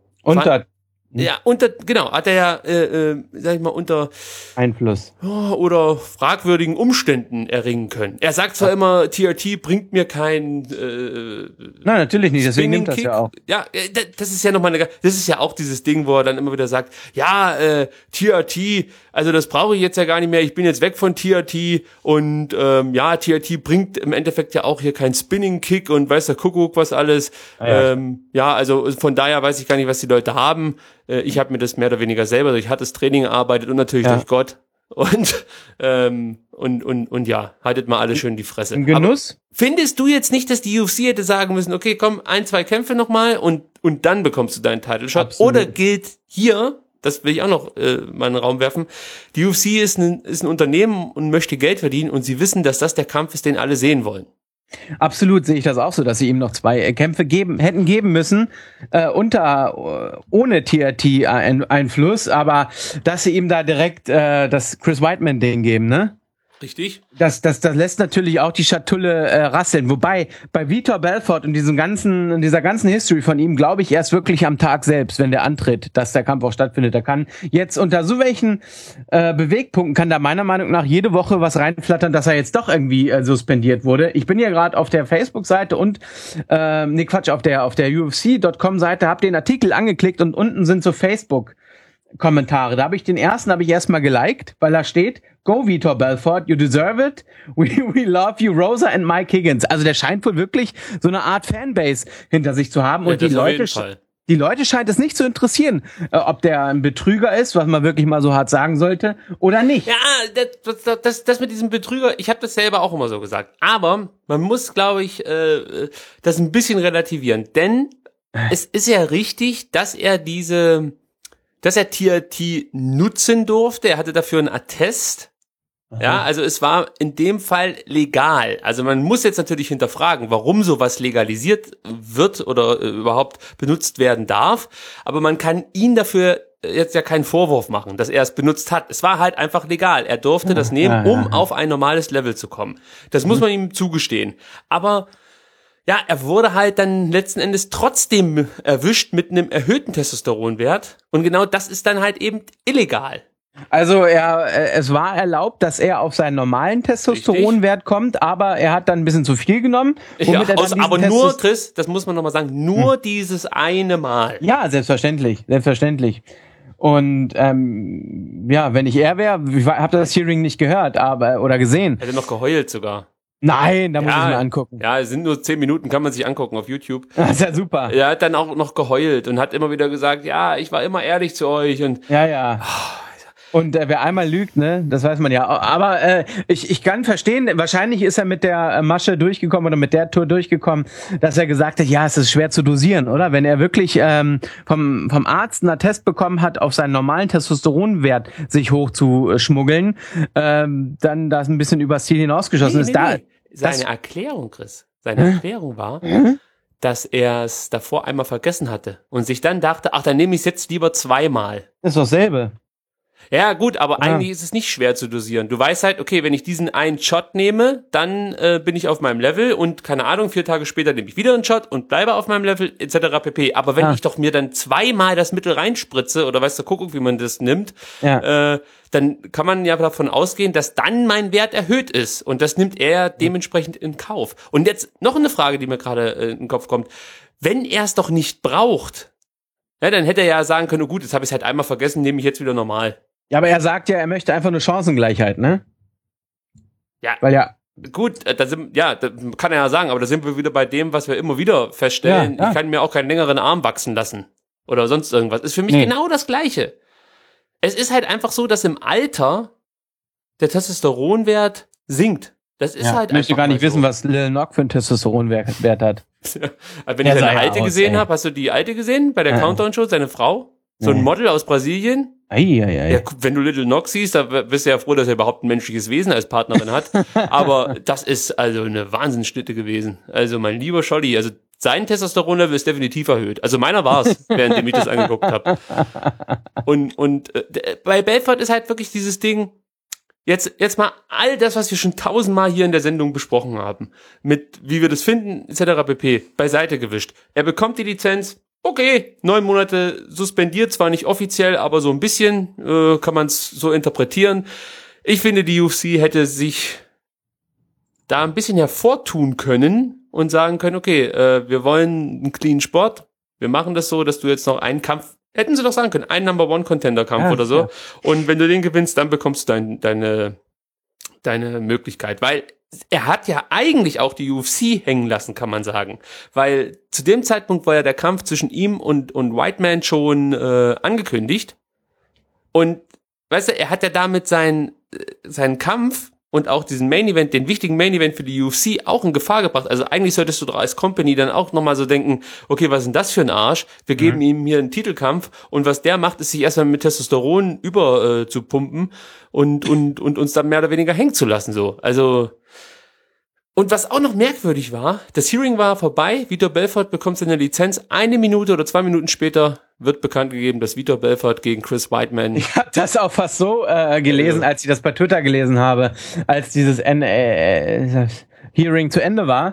Hat er ja, sag ich mal, unter Einfluss oder fragwürdigen Umständen erringen können. Er sagt zwar immer, TRT bringt mir kein Nein, natürlich nicht, deswegen nimmt das ja auch. Ja, das ist ja nochmal das ist ja auch dieses Ding, wo er dann immer wieder sagt, ja, TRT, also das brauche ich jetzt ja gar nicht mehr, ich bin jetzt weg von TRT und TRT bringt im Endeffekt ja auch hier kein Spinning Kick und weiß der Kuckuck was alles. Also von daher weiß ich gar nicht, was die Leute haben. Ich habe mir das mehr oder weniger selber durch hartes Training erarbeitet und natürlich durch Gott. Und haltet mal alle schön die Fresse. Im Genuss? Aber findest du jetzt nicht, dass die UFC hätte sagen müssen, okay, komm, 1, 2 Kämpfe nochmal und dann bekommst du deinen Title Shot? Absolut. Oder gilt hier, das will ich auch noch mal in den Raum werfen, die UFC ist ein Unternehmen und möchte Geld verdienen und sie wissen, dass das der Kampf ist, den alle sehen wollen. Absolut sehe ich das auch so, dass sie ihm noch 2 Kämpfe hätten geben müssen, ohne TRT-Einfluss, aber dass sie ihm da direkt das Chris Weidman-Ding geben, ne? Richtig. Das lässt natürlich auch die Schatulle rasseln. Wobei bei Vitor Belfort und dieser ganzen History von ihm glaube ich erst wirklich am Tag selbst, wenn der antritt, dass der Kampf auch stattfindet. Da kann jetzt unter so welchen Bewegpunkten kann da meiner Meinung nach jede Woche was reinflattern, dass er jetzt doch irgendwie suspendiert wurde. Ich bin ja gerade auf der Facebook-Seite und auf der UFC.com-Seite, habe den Artikel angeklickt und unten sind so Facebook-Kommentare. Da habe ich den ersten erstmal geliked, weil da steht: Go Vitor Belfort, you deserve it. We love you, Rosa and Mike Higgins. Also der scheint wohl wirklich so eine Art Fanbase hinter sich zu haben. Und die Leute scheint es nicht zu interessieren, ob der ein Betrüger ist, was man wirklich mal so hart sagen sollte, oder nicht. Ja, das mit diesem Betrüger, ich habe das selber auch immer so gesagt. Aber man muss, glaube ich, das ein bisschen relativieren. Denn es ist ja richtig, dass er TRT nutzen durfte. Er hatte dafür einen Attest. Aha. Ja, also es war in dem Fall legal. Also man muss jetzt natürlich hinterfragen, warum sowas legalisiert wird oder überhaupt benutzt werden darf. Aber man kann ihn dafür jetzt ja keinen Vorwurf machen, dass er es benutzt hat. Es war halt einfach legal. Er durfte das nehmen, um auf ein normales Level zu kommen. Das muss man ihm zugestehen. Aber ja, er wurde halt dann letzten Endes trotzdem erwischt mit einem erhöhten Testosteronwert. Und genau das ist dann halt eben illegal. Also es war erlaubt, dass er auf seinen normalen Testosteronwert kommt, aber er hat dann ein bisschen zu viel genommen. Aber nur, Chris, das muss man nochmal sagen, nur dieses eine Mal. Ja, selbstverständlich. Und wenn ich er wäre, ich habe das Hearing nicht gehört, oder gesehen. Er hätte noch geheult sogar. Nein, da muss ich mir angucken. Ja, es sind nur 10 Minuten, kann man sich angucken auf YouTube. Das ist ja super. Er hat dann auch noch geheult und hat immer wieder gesagt, ja, ich war immer ehrlich zu euch und. Ja. Und wer einmal lügt, ne, das weiß man ja. Aber ich kann verstehen, wahrscheinlich ist er mit der Masche durchgekommen oder mit der Tour durchgekommen, dass er gesagt hat, ja, es ist schwer zu dosieren, oder? Wenn er wirklich vom Arzt einen Attest bekommen hat, auf seinen normalen Testosteronwert sich hochzuschmuggeln, dann da ist ein bisschen übers Ziel hinausgeschossen. Nee. Seine Erklärung, Chris, Erklärung war, dass er es davor einmal vergessen hatte und sich dann dachte, ach, dann nehme ich es jetzt lieber zweimal. Das ist doch dasselbe. Ja, gut, aber eigentlich ist es nicht schwer zu dosieren. Du weißt halt, okay, wenn ich diesen einen Shot nehme, dann bin ich auf meinem Level und keine Ahnung, 4 Tage später nehme ich wieder einen Shot und bleibe auf meinem Level etc. pp. Aber wenn ich doch mir dann zweimal das Mittel reinspritze oder weißt du, guck, wie man das nimmt, dann kann man ja davon ausgehen, dass dann mein Wert erhöht ist und das nimmt er dementsprechend in Kauf. Und jetzt noch eine Frage, die mir gerade in den Kopf kommt. Wenn er es doch nicht braucht, ja, dann hätte er ja sagen können, oh gut, jetzt habe ich es halt einmal vergessen, nehme ich jetzt wieder normal. Ja, aber er sagt ja, er möchte einfach eine Chancengleichheit, ne? Ja. Weil gut, da kann er ja sagen, aber da sind wir wieder bei dem, was wir immer wieder feststellen. Ja. Ich kann mir auch keinen längeren Arm wachsen lassen. Oder sonst irgendwas. Ist für mich genau das Gleiche. Es ist halt einfach so, dass im Alter der Testosteronwert sinkt. Das ist halt einfach. Ich möchte gar nicht wissen, was Lil Nog für einen Testosteronwert hat. Wenn ich seine alte gesehen habe, hast du die alte gesehen? Bei der Countdown-Show, seine Frau? So ein Model aus Brasilien? Ja, wenn du Little Nog siehst, da bist du ja froh, dass er überhaupt ein menschliches Wesen als Partnerin hat. Aber das ist also eine Wahnsinnsschnitte gewesen. Also mein lieber Scholli, also sein Testosteronlevel ist definitiv erhöht. Also meiner war es, während ich das angeguckt habe. Und bei Belfort ist halt wirklich dieses Ding, jetzt mal all das, was wir schon 1000-mal hier in der Sendung besprochen haben, mit wie wir das finden, etc. pp. beiseite gewischt. Er bekommt die Lizenz. Okay, 9 Monate suspendiert, zwar nicht offiziell, aber so ein bisschen kann man es so interpretieren. Ich finde, die UFC hätte sich da ein bisschen hervortun können und sagen können, okay, wir wollen einen clean Sport, wir machen das so, dass du jetzt noch einen Kampf, hätten sie doch sagen können, einen Number-One-Contender-Kampf oder so. Ja. Und wenn du den gewinnst, dann bekommst du deine Möglichkeit, weil er hat ja eigentlich auch die UFC hängen lassen, kann man sagen. Weil zu dem Zeitpunkt war ja der Kampf zwischen ihm und Whiteman schon angekündigt. Und weißt du, er hat ja damit seinen Kampf und auch diesen Main Event, den wichtigen Main Event für die UFC auch in Gefahr gebracht. Also eigentlich solltest du doch als Company dann auch nochmal so denken, okay, was ist denn das für ein Arsch? Wir geben ihm hier einen Titelkampf und was der macht, ist sich erstmal mit Testosteron zu pumpen und uns dann mehr oder weniger hängen zu lassen, so. Also, und was auch noch merkwürdig war, das Hearing war vorbei, Vitor Belfort bekommt seine Lizenz, 1 Minute oder 2 Minuten später wird bekannt gegeben, dass Vitor Belfort gegen Chris Weidman... Ich habe das auch fast so gelesen, als ich das bei Twitter gelesen habe, als dieses Hearing zu Ende war.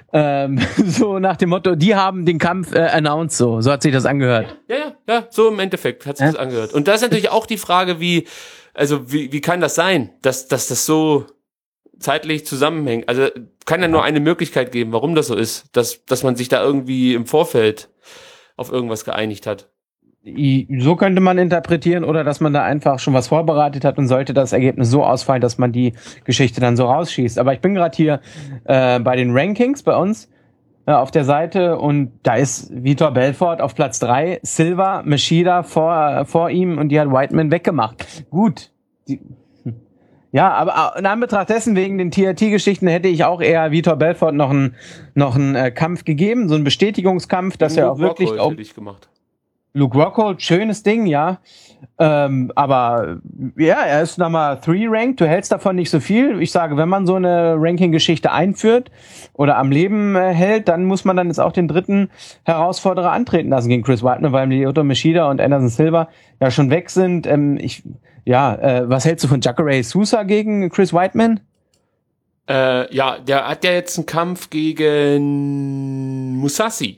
So nach dem Motto, die haben den Kampf announced, so hat sich das angehört. Ja, so im Endeffekt hat sich das angehört. Und da ist natürlich auch die Frage, wie kann das sein, dass das so zeitlich zusammenhängt? Also kann ja nur eine Möglichkeit geben, warum das so ist, dass man sich da irgendwie im Vorfeld auf irgendwas geeinigt hat. So könnte man interpretieren, oder dass man da einfach schon was vorbereitet hat und sollte das Ergebnis so ausfallen, dass man die Geschichte dann so rausschießt. Aber ich bin gerade hier bei den Rankings bei uns auf der Seite und da ist Vitor Belfort auf Platz 3, Silva, Machida vor ihm und die hat Weidman weggemacht. Gut. Ja, aber in Anbetracht dessen, wegen den TRT-Geschichten, hätte ich auch eher Vitor Belfort noch einen Kampf gegem, so einen Bestätigungskampf, dass er auch wirklich auch gemacht. Luke Rockhold, schönes Ding, ja. Aber ja, er ist Nummer 3 ranked, du hältst davon nicht so viel. Ich sage, wenn man so eine Ranking-Geschichte einführt oder am Leben hält, dann muss man dann jetzt auch den dritten Herausforderer antreten lassen gegen Chris Weidman, weil Lyoto Machida und Anderson Silva ja schon weg sind. Was hältst du von Jacare Sousa gegen Chris Weidman? Ja, der hat ja jetzt einen Kampf gegen Musashi.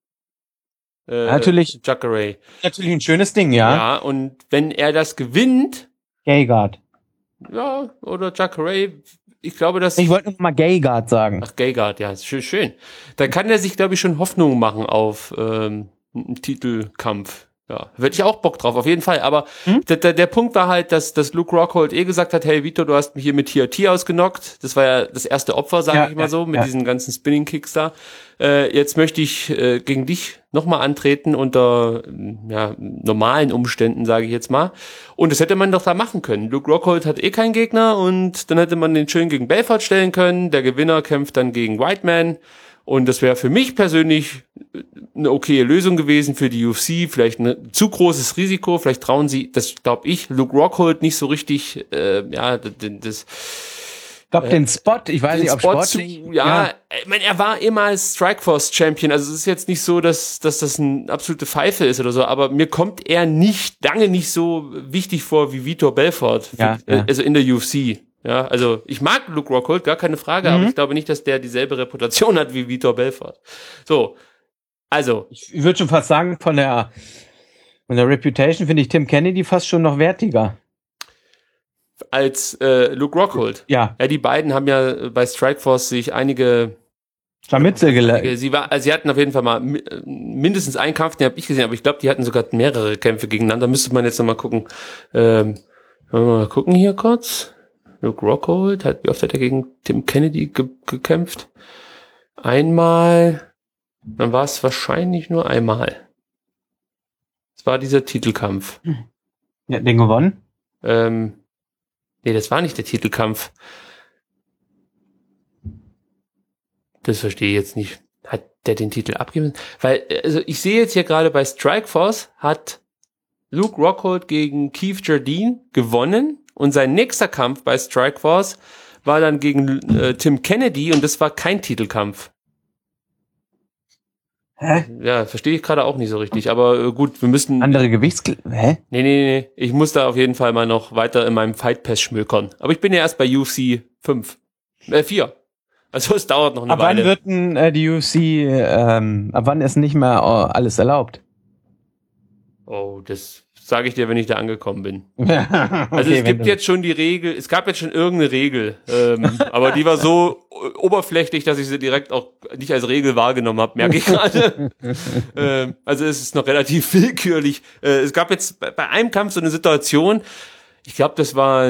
Natürlich Jacare. Natürlich ein schönes Ding, ja. Ja, und wenn er das gewinnt... Gegard. Ja, oder Jacare, ich glaube, dass... Ich wollte noch mal Gegard sagen. Ach, Gegard, ja, schön. Da kann er sich, glaube ich, schon Hoffnung machen auf einen Titelkampf Ja, hätte ich auch Bock drauf, auf jeden Fall. Aber der Punkt war halt, dass Luke Rockhold gesagt hat, hey Vitor, du hast mich hier mit TRT ausgenockt. Das war ja das erste Opfer, sage ich mal so, mit diesen ganzen Spinning-Kicks da. Jetzt möchte ich gegen dich nochmal antreten unter normalen Umständen, sage ich jetzt mal. Und das hätte man doch da machen können. Luke Rockhold hat keinen Gegner und dann hätte man den schön gegen Belfort stellen können. Der Gewinner kämpft dann gegen Whiteman. Und das wäre für mich persönlich eine okaye Lösung gewesen für die UFC. Vielleicht ein zu großes Risiko. Vielleicht trauen sie, das glaube ich, Luke Rockhold nicht so richtig, das... Ich glaube, den Spot, ich weiß nicht, ob sportlich... Ich meine, er war immer Strikeforce-Champion. Also es ist jetzt nicht so, dass das eine absolute Pfeife ist oder so, aber mir kommt er lange nicht so wichtig vor wie Vitor Belfort. Also in der UFC. Ja, also ich mag Luke Rockhold, gar keine Frage, aber ich glaube nicht, dass der dieselbe Reputation hat wie Vitor Belfort. So, also. Ich würde schon fast sagen, von der Reputation finde ich Tim Kennedy fast schon noch wertiger. Als Luke Rockhold. Ja. Ja, die beiden haben ja bei Strikeforce sich einige Scharmützel gelernt. Sie hatten auf jeden Fall mal mindestens einen Kampf, den habe ich gesehen, aber ich glaube, die hatten sogar mehrere Kämpfe gegeneinander. Müsste man jetzt nochmal gucken. Mal gucken hier kurz. Luke Rockhold wie oft hat er gegen Tim Kennedy gekämpft? Einmal, dann war es wahrscheinlich nur einmal. Es war dieser Titelkampf. Ja, den gewonnen? Nee, das war nicht der Titelkampf. Das verstehe ich jetzt nicht. Hat der den Titel abgegeben? Weil, also ich sehe jetzt hier gerade bei Strikeforce hat Luke Rockhold gegen Keith Jardine gewonnen. Und sein nächster Kampf bei Strikeforce war dann gegen Tim Kennedy und das war kein Titelkampf. Hä? Ja, verstehe ich gerade auch nicht so richtig, aber gut, wir müssen... Andere Hä? Nee, ich muss da auf jeden Fall mal noch weiter in meinem Fight Pass schmökern. Aber ich bin ja erst bei UFC 4. Also es dauert noch eine Weile. Ab wann wird denn die UFC, ab wann ist nicht mehr alles erlaubt? Oh, das sage ich dir, wenn ich da angekommen bin. Okay, also es gibt jetzt schon die Regel, es gab jetzt schon irgendeine Regel, aber die war so oberflächlich, dass ich sie direkt auch nicht als Regel wahrgenommen habe, merke ich gerade. Also es ist noch relativ willkürlich. Es gab jetzt bei einem Kampf so eine Situation, ich glaube, das war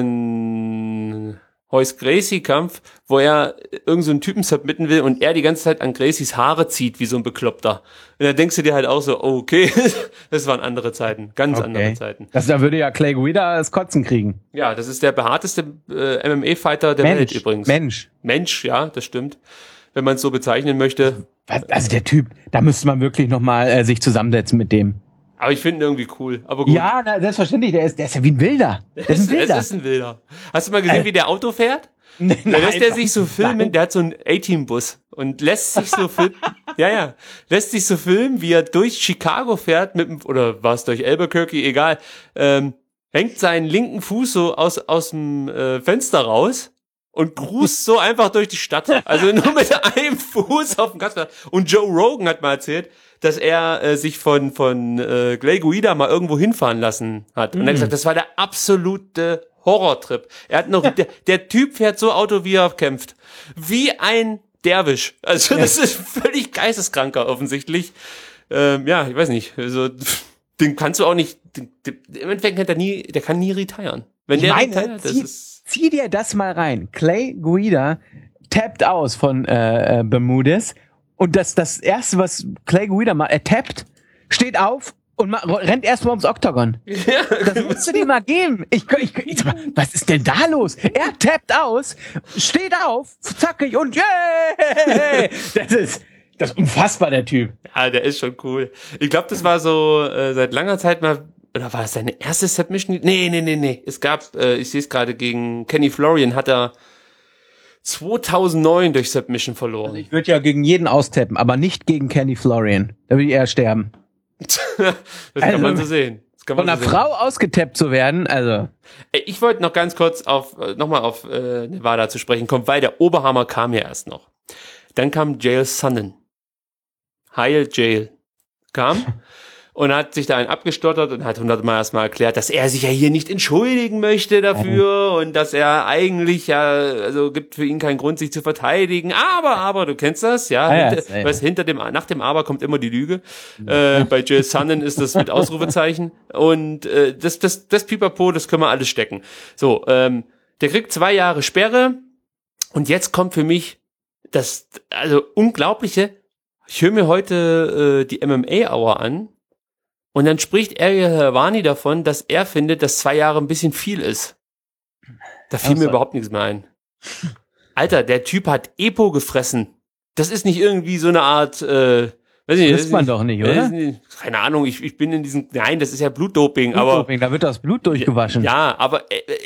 ein Royce Gracie-Kampf, wo er irgend so einen Typen submitten will und er die ganze Zeit an Gracies Haare zieht, wie so ein Bekloppter. Und dann denkst du dir halt auch so, oh, okay, das waren andere Zeiten, ganz andere Zeiten. Da würde ja Clay Guida das Kotzen kriegen. Ja, das ist der behaarteste MMA-Fighter der Welt übrigens. Mensch, ja, das stimmt. Wenn man es so bezeichnen möchte. Also der Typ, da müsste man wirklich nochmal sich zusammensetzen mit dem. Aber ich finde ihn irgendwie cool. Aber gut. Ja, selbstverständlich, der ist ja wie ein Wilder. Der ist ein Wilder. Hast du mal gesehen, wie der Auto fährt? Da lässt er sich so filmen, der hat so einen A-Team-Bus und lässt sich so filmen, lässt sich so filmen, wie er durch Chicago fährt oder war es durch Albuquerque, egal, hängt seinen linken Fuß so aus dem Fenster raus und cruist so einfach durch die Stadt. Also nur mit einem Fuß auf dem Gaspedal. Und Joe Rogan hat mal erzählt, dass er sich von Clay Guida mal irgendwo hinfahren lassen hat. Und er hat gesagt, das war der absolute Horrortrip. Er hat noch, der Typ fährt so Auto, wie er kämpft. Wie ein Derwisch. Also das ist völlig geisteskranker offensichtlich. Ich weiß nicht. Also den kannst du auch nicht, im Endeffekt der kann nie retiren. Wenn der retired, zieh dir das mal rein. Clay Guida tappt aus von Bermudez. Und das erste, was Clay Guida macht, er tappt, steht auf und rennt erstmal ums Oktagon. Ja. Das musst du dir mal geben. Was ist denn da los? Er tappt aus, steht auf, zackig und yay! Das ist unfassbar, der Typ. Ja, der ist schon cool. Ich glaube, das war so seit langer Zeit mal, oder war das seine erste Submission? Nee. Es gab, ich sehe es gerade, gegen Kenny Florian hat er 2009 durch Submission verloren. Also ich würde ja gegen jeden austappen, aber nicht gegen Kenny Florian. Da würde ich eher sterben. Das kann man so sehen. Von einer Frau ausgetappt zu werden, also. Ich wollte noch ganz kurz nochmal auf Nevada zu sprechen kommen, weil der Oberhammer kam ja erst noch. Dann kam Jail Sonnen. Heil Jail kam. und hat sich da einen abgestottert und hat 100-mal erstmal erklärt, dass er sich ja hier nicht entschuldigen möchte dafür und dass er eigentlich also gibt für ihn keinen Grund, sich zu verteidigen. Aber, du kennst das, nach dem Aber kommt immer die Lüge. Bei Jill Sonnen ist das mit Ausrufezeichen und das Pipapo, das können wir alles stecken. So, der kriegt 2 Jahre Sperre und jetzt kommt für mich das, also Unglaubliche. Ich höre mir heute die MMA-Hour an und dann spricht Ariel Helwani davon, dass er findet, dass 2 Jahre ein bisschen viel ist. Da fiel mir überhaupt nichts mehr ein. Alter, der Typ hat Epo gefressen. Das ist nicht irgendwie so eine Art, weiß ich nicht. Das man doch nicht, oder? Keine Ahnung, ich bin in diesem, nein, das ist ja Blutdoping. Blutdoping, da wird das Blut durchgewaschen. Ja, aber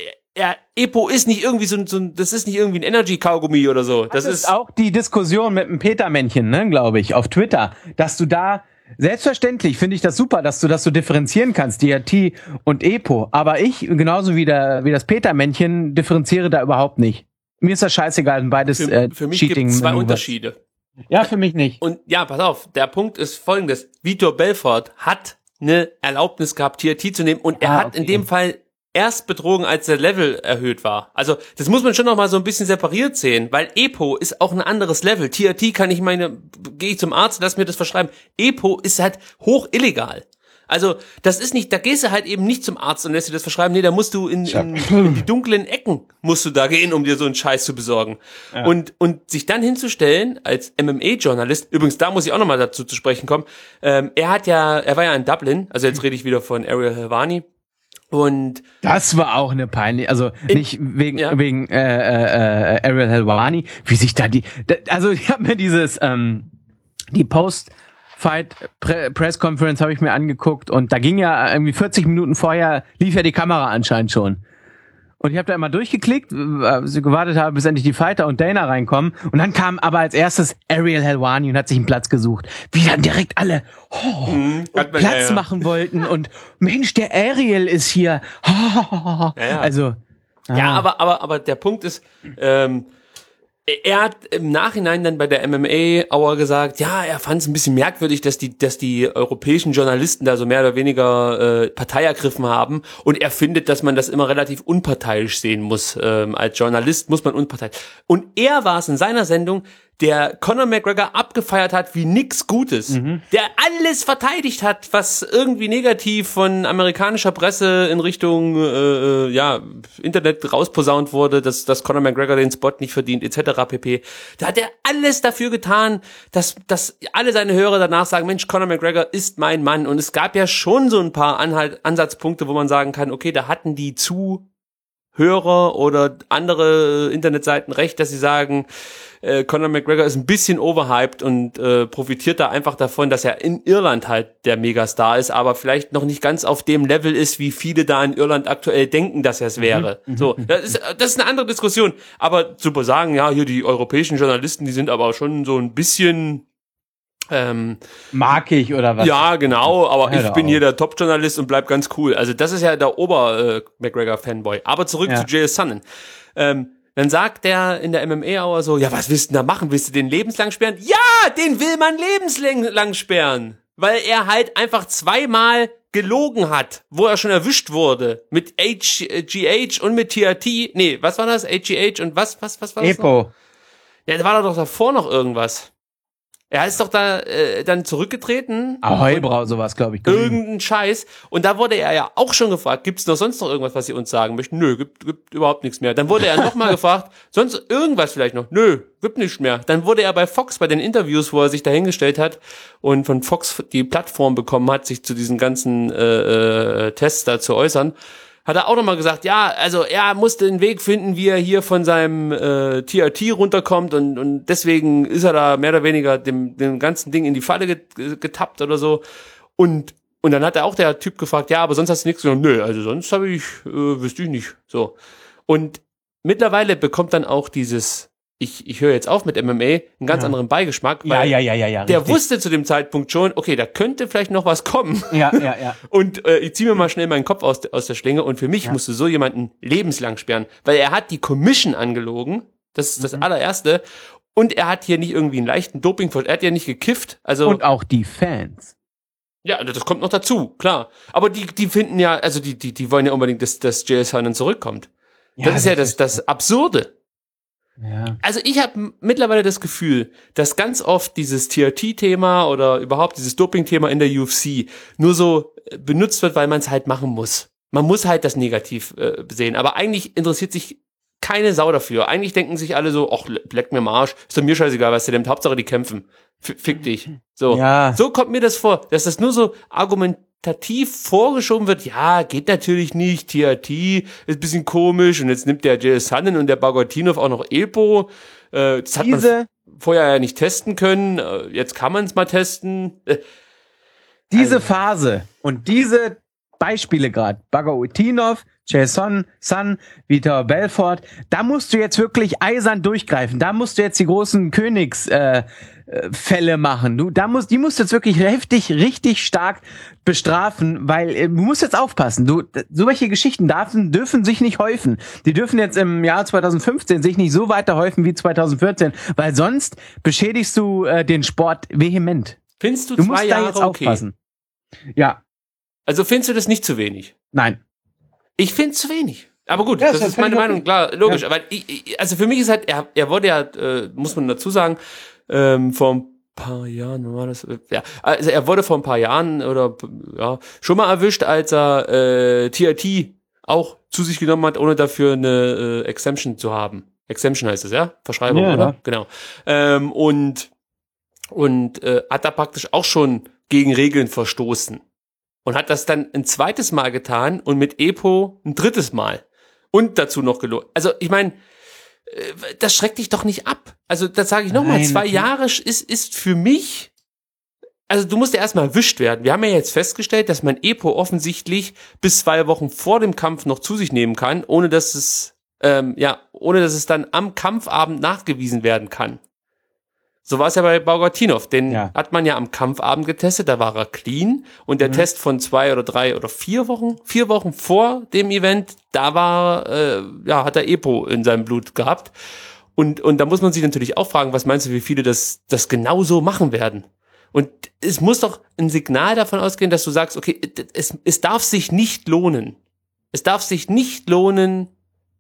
Epo ist nicht irgendwie das ist nicht irgendwie ein Energy-Kaugummi oder so. Das ist auch die Diskussion mit dem Petermännchen, ne, glaube ich, auf Twitter, dass du da, selbstverständlich finde ich das super, dass du das so differenzieren kannst, DHT und Epo, aber ich, genauso wie das Petermännchen, differenziere da überhaupt nicht. Mir ist das scheißegal, beides für mich gibt es 2 Unterschiede. Ja, für mich nicht. Und ja, pass auf, der Punkt ist folgendes. Vitor Belfort hat eine Erlaubnis gehabt, TRT zu nehmen und er hat in dem Fall erst betrogen, als der Level erhöht war. Also das muss man schon noch mal so ein bisschen separiert sehen, weil Epo ist auch ein anderes Level. TRT kann ich gehe ich zum Arzt, lass mir das verschreiben. Epo ist halt hoch illegal. Also das ist nicht, da gehst du halt eben nicht zum Arzt und lässt dir das verschreiben. Nee, da musst du in die dunklen Ecken musst du da gehen, um dir so einen Scheiß zu besorgen. Ja. Und sich dann hinzustellen als MMA-Journalist, übrigens da muss ich auch noch mal dazu zu sprechen kommen, er war ja in Dublin, also jetzt rede ich wieder von Ariel Helwani. Und das war auch eine peinliche, also nicht wegen Ariel Helwani, wie sich da also ich habe mir die Post-Fight Press Conference habe ich mir angeguckt und da ging ja irgendwie 40 Minuten vorher, lief ja die Kamera anscheinend schon. Und ich habe da immer durchgeklickt, gewartet habe, bis endlich die Fighter und Dana reinkommen. Und dann kam aber als erstes Ariel Helwani und hat sich einen Platz gesucht. Wie dann direkt alle Platz machen wollten. Und Mensch, der Ariel ist hier. Also. Ja, aber der Punkt ist, er hat im Nachhinein dann bei der MMA-Hour gesagt, ja, er fand es ein bisschen merkwürdig, dass die europäischen Journalisten da so mehr oder weniger Partei ergriffen haben und er findet, dass man das immer relativ unparteiisch sehen muss. Als Journalist muss man unparteiisch. Und er war es in seiner Sendung, der Conor McGregor abgefeiert hat wie nix Gutes, der alles verteidigt hat, was irgendwie negativ von amerikanischer Presse in Richtung Internet rausposaunt wurde, dass Conor McGregor den Spot nicht verdient, etc. pp. Da hat er alles dafür getan, dass alle seine Hörer danach sagen, Mensch, Conor McGregor ist mein Mann. Und es gab ja schon so ein paar Ansatzpunkte, wo man sagen kann, okay, da hatten die Zuhörer oder andere Internetseiten recht, dass sie sagen, Conor McGregor ist ein bisschen overhyped und profitiert da einfach davon, dass er in Irland halt der Megastar ist, aber vielleicht noch nicht ganz auf dem Level ist, wie viele da in Irland aktuell denken, dass er es wäre. So, das ist eine andere Diskussion. Aber zu sagen, ja, hier die europäischen Journalisten, die sind aber schon so ein bisschen markig oder was? Ja, genau, aber ich bin hier der Top-Journalist und bleib ganz cool. Also das ist ja der Ober-McGregor-Fanboy. Aber zurück zu Jill Sonnen. Dann sagt der in der MMA-Hour so, ja, was willst du denn da machen? Willst du den lebenslang sperren? Ja, den will man lebenslang sperren. Weil er halt einfach 2-mal gelogen hat, wo er schon erwischt wurde. Mit HGH und mit TRT. Nee, was war das? HGH und was war das Epo. Ja, da war doch davor noch irgendwas. Er ist doch da dann zurückgetreten. Ahoi, sowas, glaube ich. Irgendein Scheiß. Und da wurde er ja auch schon gefragt, gibt's noch sonst noch irgendwas, was Sie uns sagen möchten? Nö, gibt überhaupt nichts mehr. Dann wurde er nochmal gefragt, sonst irgendwas vielleicht noch? Nö, gibt nichts mehr. Dann wurde er bei Fox, bei den Interviews, wo er sich dahingestellt hat und von Fox die Plattform bekommen hat, sich zu diesen ganzen Tests da zu äußern, hat er auch nochmal gesagt, ja, also er musste einen Weg finden, wie er hier von seinem TRT runterkommt und deswegen ist er da mehr oder weniger dem ganzen Ding in die Falle getappt oder so. Und dann hat er auch der Typ gefragt, ja, aber sonst hast du nichts gesagt. Nö, also sonst wüsste ich nicht. So. Und mittlerweile bekommt dann auch dieses, ich höre jetzt auf mit MMA, einen ganz anderen Beigeschmack, weil der richtig. Wusste zu dem Zeitpunkt schon, okay, da könnte vielleicht noch was kommen. Ja. Und ich ziehe mir mal schnell meinen Kopf aus der Schlinge und für mich musste so jemanden lebenslang sperren, weil er hat die Commission angelogen, das ist das allererste, und er hat hier nicht irgendwie einen leichten Doping, er hat ja nicht gekifft. Also und auch die Fans. Ja, das kommt noch dazu, klar. Aber die finden ja, also die wollen ja unbedingt, dass J.S. Hannon zurückkommt. Das ist ja das Absurde. Ja. Also ich habe mittlerweile das Gefühl, dass ganz oft dieses TRT-Thema oder überhaupt dieses Doping-Thema in der UFC nur so benutzt wird, weil man es halt machen muss. Man muss halt das negativ sehen. Aber eigentlich interessiert sich keine Sau dafür. Eigentlich denken sich alle so, ach, leck mir am Arsch, ist doch mir scheißegal, was der nimmt, Hauptsache die kämpfen. Fick dich. So. Ja. So kommt mir das vor, dass das nur so argumentativ vorgeschoben wird. Ja, geht natürlich nicht, TRT ist ein bisschen komisch und jetzt nimmt der J.S. Hannon und der Bagotinov auch noch EPO. Das hat man vorher ja nicht testen können. Jetzt kann man es mal testen. Diese Phase und diese Beispiele gerade, Bagotinov, Jason, Sun, Vitor Belfort, da musst du jetzt wirklich eisern durchgreifen. Da musst du jetzt die großen Königsfälle machen. Die musst du jetzt wirklich heftig, richtig stark bestrafen, weil du musst jetzt aufpassen. Solche Geschichten dürfen sich nicht häufen. Die dürfen jetzt im Jahr 2015 sich nicht so weiter häufen wie 2014, weil sonst beschädigst du den Sport vehement. Findest du Du 2 musst da Jahre jetzt okay? aufpassen. Ja. Also findest du das nicht zu wenig? Nein. Ich finde es zu wenig. Aber gut, Ja, das ist meine Meinung, klar, logisch. Ja. Aber also für mich ist halt, er wurde ja, muss man dazu sagen, vor ein paar Jahren, wann war das? Ja, also er wurde vor ein paar Jahren oder ja schon mal erwischt, als er TRT auch zu sich genommen hat, ohne dafür eine Exemption zu haben. Exemption heißt es, ja? Verschreibung, ja, oder? Ja. Genau. Und hat da praktisch auch schon gegen Regeln verstoßen. Und hat das dann ein zweites Mal getan und mit EPO ein drittes Mal. Und dazu noch gelogen. Also ich meine, das schreckt dich doch nicht ab. Also das sage ich nochmal, 2 Jahre ist für mich, also du musst ja erstmal erwischt werden. Wir haben ja jetzt festgestellt, dass man EPO offensichtlich bis 2 Wochen vor dem Kampf noch zu sich nehmen kann, ohne dass es dann am Kampfabend nachgewiesen werden kann. So war es ja bei Bagotinov, den hat man ja am Kampfabend getestet, da war er clean und der Test von 2 oder 3 oder 4 Wochen vor dem Event, da hat er EPO in seinem Blut gehabt und da muss man sich natürlich auch fragen, was meinst du, wie viele das genau so machen werden? Und es muss doch ein Signal davon ausgehen, dass du sagst, okay, es darf sich nicht lohnen. Es darf sich nicht lohnen,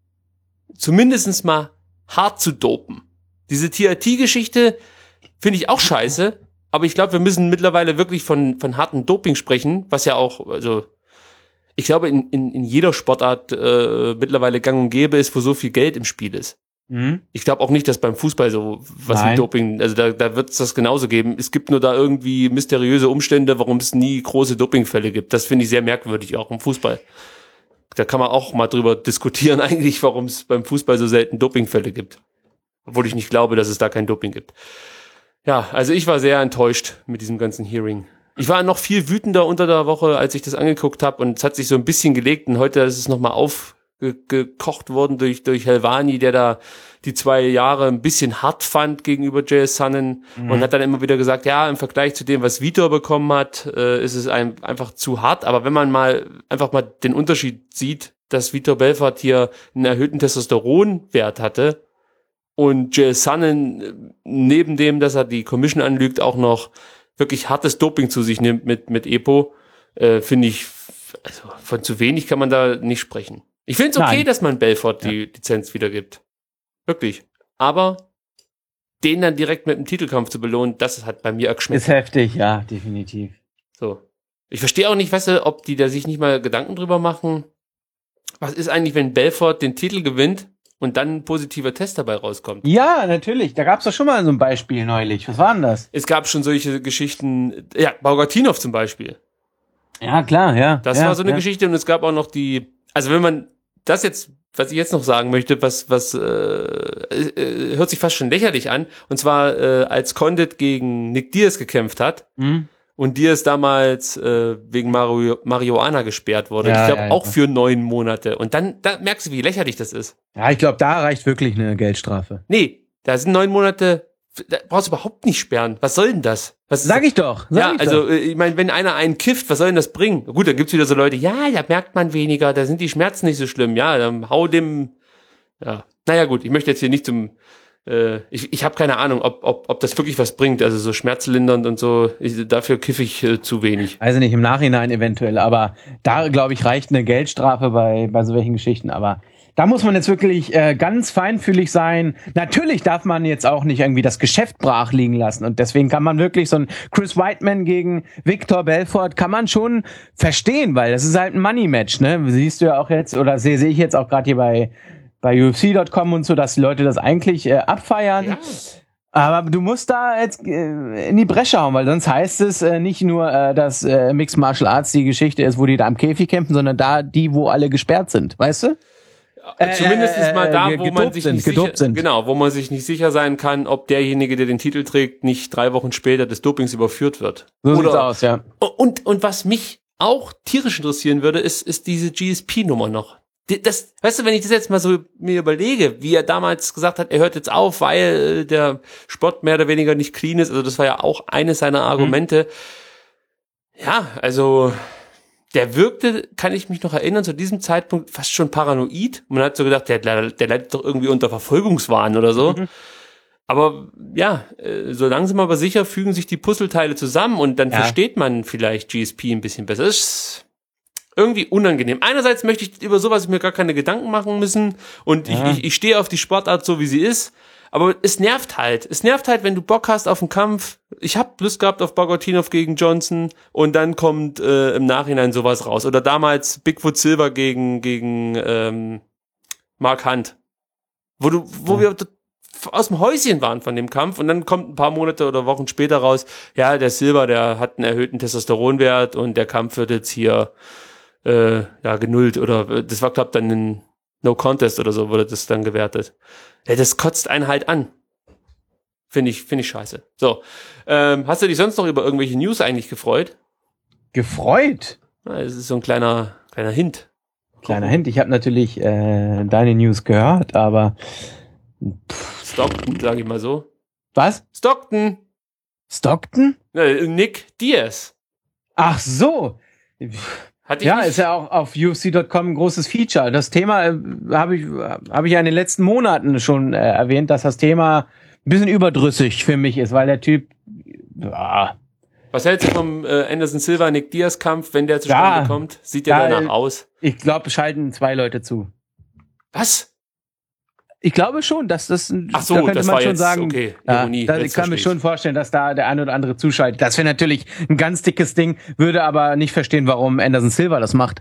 zumindest mal hart zu dopen. Diese TRT-Geschichte finde ich auch scheiße, aber ich glaube, wir müssen mittlerweile wirklich von hartem Doping sprechen, was ja auch, also ich glaube, in jeder Sportart mittlerweile gang und gäbe ist, wo so viel Geld im Spiel ist. Mhm. Ich glaube auch nicht, dass beim Fußball so was wie Doping, also da wird es das genauso geben. Es gibt nur da irgendwie mysteriöse Umstände, warum es nie große Dopingfälle gibt. Das finde ich sehr merkwürdig, auch im Fußball. Da kann man auch mal drüber diskutieren eigentlich, warum es beim Fußball so selten Dopingfälle gibt. Obwohl ich nicht glaube, dass es da kein Doping gibt. Ja, also ich war sehr enttäuscht mit diesem ganzen Hearing. Ich war noch viel wütender unter der Woche, als ich das angeguckt habe und es hat sich so ein bisschen gelegt und heute ist es nochmal aufgekocht worden durch Helwani, der da die 2 Jahre ein bisschen hart fand gegenüber J.S. Hannon und hat dann immer wieder gesagt, ja, im Vergleich zu dem, was Vitor bekommen hat, ist es einfach zu hart. Aber wenn man einfach mal den Unterschied sieht, dass Vitor Belfort hier einen erhöhten Testosteronwert hatte, und J.S. Hannon, neben dem, dass er die Commission anlügt, auch noch wirklich hartes Doping zu sich nimmt mit EPO, finde ich, also von zu wenig kann man da nicht sprechen. Ich finde es okay, dass man Belfort die Lizenz wiedergibt. Wirklich. Aber den dann direkt mit dem Titelkampf zu belohnen, das hat bei mir geschmeckt. Ist heftig, ja, definitiv. So. Ich verstehe auch nicht, weißt du, ob die da sich nicht mal Gedanken drüber machen. Was ist eigentlich, wenn Belfort den Titel gewinnt und dann ein positiver Test dabei rauskommt? Ja, natürlich. Da gab es doch schon mal so ein Beispiel neulich. Was war denn das? Es gab schon solche Geschichten, ja, Bagotinov zum Beispiel. Ja, klar, ja. Das war so eine Geschichte und es gab auch noch also wenn man das jetzt, was ich jetzt noch sagen möchte, was hört sich fast schon lächerlich an, und zwar als Condit gegen Nick Diaz gekämpft hat und Diaz damals wegen Marihuana gesperrt wurde. Ja, ich glaube auch für 9 Monate. Und dann da merkst du, wie lächerlich das ist. Ja, ich glaube, da reicht wirklich eine Geldstrafe. Nee, da sind 9 Monate, da brauchst du überhaupt nicht sperren. Was soll denn das? Sag ich doch. Ich meine, wenn einer einen kifft, was soll denn das bringen? Gut, dann gibt's wieder so Leute, ja, da merkt man weniger, da sind die Schmerzen nicht so schlimm. Ja, dann hau dem, ja. Naja gut, ich möchte jetzt hier nicht zum Ich habe keine Ahnung, ob das wirklich was bringt, also so schmerzlindernd und so, dafür kiffe ich zu wenig. Also nicht im Nachhinein eventuell, aber da, glaube ich, reicht eine Geldstrafe bei so welchen Geschichten, aber da muss man jetzt wirklich ganz feinfühlig sein. Natürlich darf man jetzt auch nicht irgendwie das Geschäft brach liegen lassen und deswegen kann man wirklich so ein Chris Weidman gegen Victor Belfort kann man schon verstehen, weil das ist halt ein Money-Match, ne? Siehst du ja auch jetzt, oder sehe ich jetzt auch gerade hier bei UFC.com und so, dass die Leute das eigentlich abfeiern. Ja. Aber du musst da jetzt in die Bresche hauen, weil sonst heißt es nicht nur, dass Mixed Martial Arts die Geschichte ist, wo die da am Käfig kämpfen, sondern da die, wo alle gesperrt sind, weißt du? Zumindest mal da, wo man sich nicht sicher, genau, wo man sich nicht sicher sein kann, ob derjenige, der den Titel trägt, nicht 3 Wochen später des Dopings überführt wird. So sieht's aus, ja. Und was mich auch tierisch interessieren würde, ist diese GSP-Nummer noch. Das, weißt du, wenn ich das jetzt mal so mir überlege, wie er damals gesagt hat, er hört jetzt auf, weil der Sport mehr oder weniger nicht clean ist, also das war ja auch eines seiner Argumente. Ja, also der wirkte, kann ich mich noch erinnern, zu diesem Zeitpunkt fast schon paranoid. Man hat so gedacht, der leidet doch irgendwie unter Verfolgungswahn oder so. Aber ja, so langsam aber sicher fügen sich die Puzzleteile zusammen und dann versteht man vielleicht GSP ein bisschen besser. Das ist irgendwie unangenehm. Einerseits möchte ich über sowas mir gar keine Gedanken machen müssen und ich stehe auf die Sportart so, wie sie ist. Aber es nervt halt. Es nervt halt, wenn du Bock hast auf einen Kampf. Ich hab Lust gehabt auf Bogotinov gegen Johnson und dann kommt im Nachhinein sowas raus. Oder damals Bigfoot Silver gegen Mark Hunt. Wo wir aus dem Häuschen waren von dem Kampf und dann kommt ein paar Monate oder Wochen später raus, ja, der Silver, der hat einen erhöhten Testosteronwert und der Kampf wird jetzt hier genullt oder das war, glaube ich, dann ein No Contest oder so wurde das dann gewertet. Ja, das kotzt einen halt an. Finde ich scheiße. So, hast du dich sonst noch über irgendwelche News eigentlich gefreut? Gefreut? Ja, das ist so ein kleiner Hint. Kleiner Hint. Ich habe natürlich deine News gehört, aber Stockton, sage ich mal so. Was? Stockton? Nick Diaz. Ach so. Ja, ist ja auch auf UFC.com ein großes Feature. Das Thema habe ich ja in den letzten Monaten schon erwähnt, dass das Thema ein bisschen überdrüssig für mich ist, weil der Typ Was hältst du vom Anderson Silva Nick Diaz Kampf, wenn der zustande kommt? Sieht der danach aus? Ich glaube, schalten 2 Leute zu. Was? Ich glaube schon, dass das Ach so, da könnte das man war schon jetzt, sagen, okay, Ironie. Ich kann mir schon vorstellen, dass da der eine oder andere zuschaltet. Das wäre natürlich ein ganz dickes Ding, würde aber nicht verstehen, warum Anderson Silva das macht.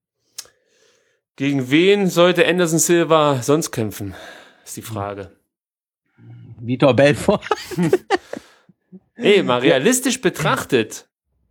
Gegen wen sollte Anderson Silva sonst kämpfen? Ist die Frage. Vitor Belfort. Hey, mal realistisch betrachtet,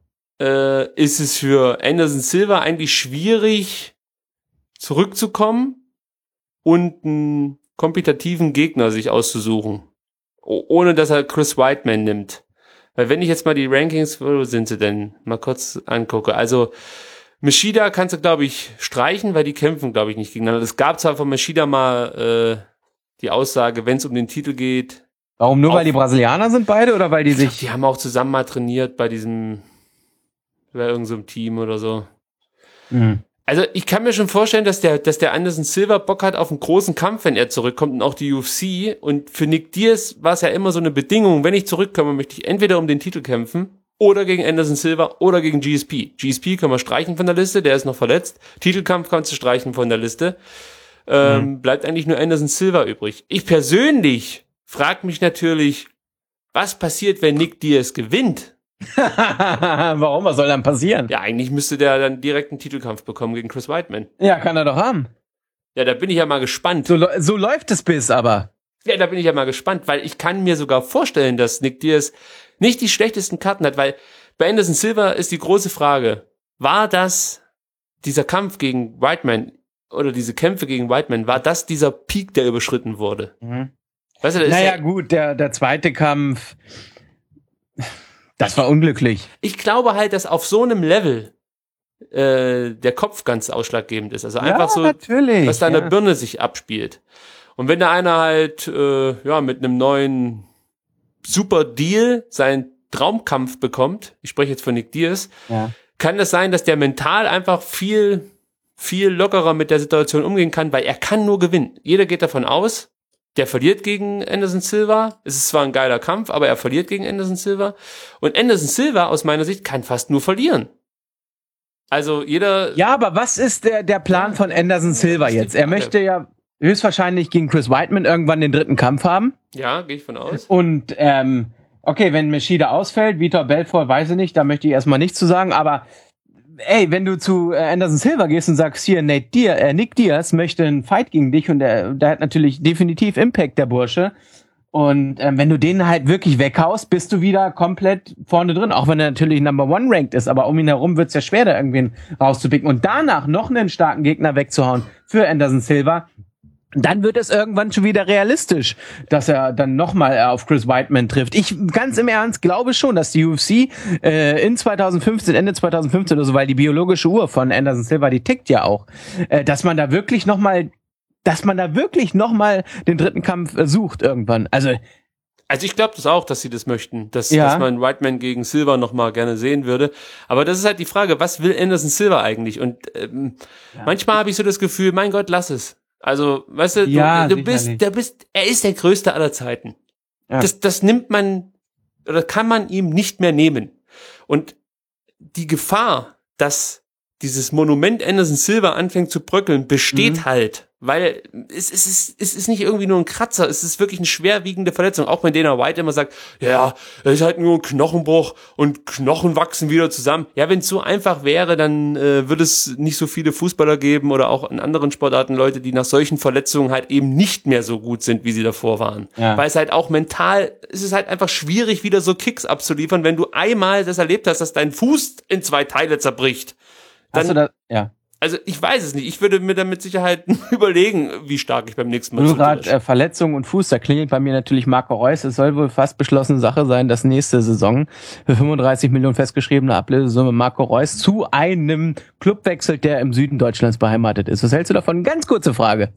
ist es für Anderson Silva eigentlich schwierig, zurückzukommen und einen kompetitiven Gegner sich auszusuchen, ohne dass er Chris Weidman nimmt. Weil wenn ich jetzt mal die Rankings, wo sind sie denn, mal kurz angucke, also Machida kannst du, glaube ich, streichen, weil die kämpfen, glaube ich, nicht gegeneinander. Es gab zwar von Machida mal die Aussage, wenn es um den Titel geht. Warum, nur weil die Brasilianer sind beide oder weil die sich... Die haben auch zusammen mal trainiert bei irgendeinem so Team oder so. Mhm. Also ich kann mir schon vorstellen, dass der Anderson Silva Bock hat auf einen großen Kampf, wenn er zurückkommt und auch die UFC. Und für Nick Diaz war es ja immer so eine Bedingung, wenn ich zurückkomme, möchte ich entweder um den Titel kämpfen oder gegen Anderson Silva oder gegen GSP. GSP können wir streichen von der Liste, der ist noch verletzt. Titelkampf kannst du streichen von der Liste. Bleibt eigentlich nur Anderson Silva übrig. Ich persönlich frage mich natürlich, was passiert, wenn Nick Diaz gewinnt? Warum? Was soll dann passieren? Ja, eigentlich müsste der dann direkt einen Titelkampf bekommen gegen Chris Weidman. Ja, kann er doch haben. Ja, da bin ich ja mal gespannt. So läuft es aber. Ja, da bin ich ja mal gespannt, weil ich kann mir sogar vorstellen, dass Nick Diaz nicht die schlechtesten Karten hat, weil bei Anderson Silva ist die große Frage, war das dieser Kampf gegen Weidman oder diese Kämpfe gegen Weidman, war das dieser Peak, der überschritten wurde? Mhm. Weißt du, naja, gut, der zweite Kampf, das war unglücklich. Ich glaube halt, dass auf so einem Level der Kopf ganz ausschlaggebend ist. Also einfach so, natürlich, was da an der Birne sich abspielt. Und wenn da einer halt mit einem neuen super Deal seinen Traumkampf bekommt, ich spreche jetzt von Nick Diaz, kann das sein, dass der mental einfach viel, viel lockerer mit der Situation umgehen kann, weil er kann nur gewinnen. Jeder geht davon aus, der verliert gegen Anderson Silva. Es ist zwar ein geiler Kampf, aber er verliert gegen Anderson Silva. Und Anderson Silva, aus meiner Sicht, kann fast nur verlieren. Also jeder... Ja, aber was ist der Plan von Anderson Silva jetzt? Er möchte ja höchstwahrscheinlich gegen Chris Weidman irgendwann den dritten Kampf haben. Ja, gehe ich von aus. Und, okay, wenn Machida ausfällt, Vitor Belfort, weiß ich nicht, da möchte ich erstmal nichts zu sagen, aber ey, wenn du zu Anderson Silva gehst und sagst, hier, Nick Diaz möchte einen Fight gegen dich und der hat natürlich definitiv Impact, der Bursche. Und wenn du den halt wirklich weghaust, bist du wieder komplett vorne drin, auch wenn er natürlich Number One ranked ist, aber um ihn herum wird's ja schwer, da irgendwen rauszupicken. Und danach noch einen starken Gegner wegzuhauen für Anderson Silva, dann wird es irgendwann schon wieder realistisch, dass er dann nochmal auf Chris Weidman trifft. Ich ganz im Ernst glaube schon, dass die UFC in 2015, Ende 2015 oder so, weil die biologische Uhr von Anderson Silva, die tickt ja auch, dass man da wirklich nochmal den dritten Kampf sucht irgendwann. Also ich glaube das auch, dass sie das möchten, dass man Weidman gegen Silva nochmal gerne sehen würde. Aber das ist halt die Frage, was will Anderson Silva eigentlich? Und manchmal habe ich so das Gefühl, mein Gott, lass es. Also, weißt du, er ist der Größte aller Zeiten. Ja. Das nimmt man, oder kann man ihm nicht mehr nehmen. Und die Gefahr, dass dieses Monument Anderson Silva anfängt zu bröckeln, besteht halt. Weil es ist nicht irgendwie nur ein Kratzer, es ist wirklich eine schwerwiegende Verletzung. Auch wenn Dana White immer sagt, ja, es ist halt nur ein Knochenbruch und Knochen wachsen wieder zusammen. Ja, wenn es so einfach wäre, dann würde es nicht so viele Fußballer geben oder auch in anderen Sportarten Leute, die nach solchen Verletzungen halt eben nicht mehr so gut sind, wie sie davor waren. Ja. Weil es halt auch mental, es ist halt einfach schwierig, wieder so Kicks abzuliefern, wenn du einmal das erlebt hast, dass dein Fuß in 2 Teile zerbricht. Dann, hast du das? Ja. Also ich weiß es nicht. Ich würde mir dann mit Sicherheit überlegen, wie stark ich beim nächsten Mal bin. Du gerade Verletzungen und Fuß, da klingelt bei mir natürlich Marco Reus. Es soll wohl fast beschlossene Sache sein, dass nächste Saison für 35 Millionen festgeschriebene Ablösesumme Marco Reus zu einem Club wechselt, der im Süden Deutschlands beheimatet ist. Was hältst du davon? Ganz kurze Frage.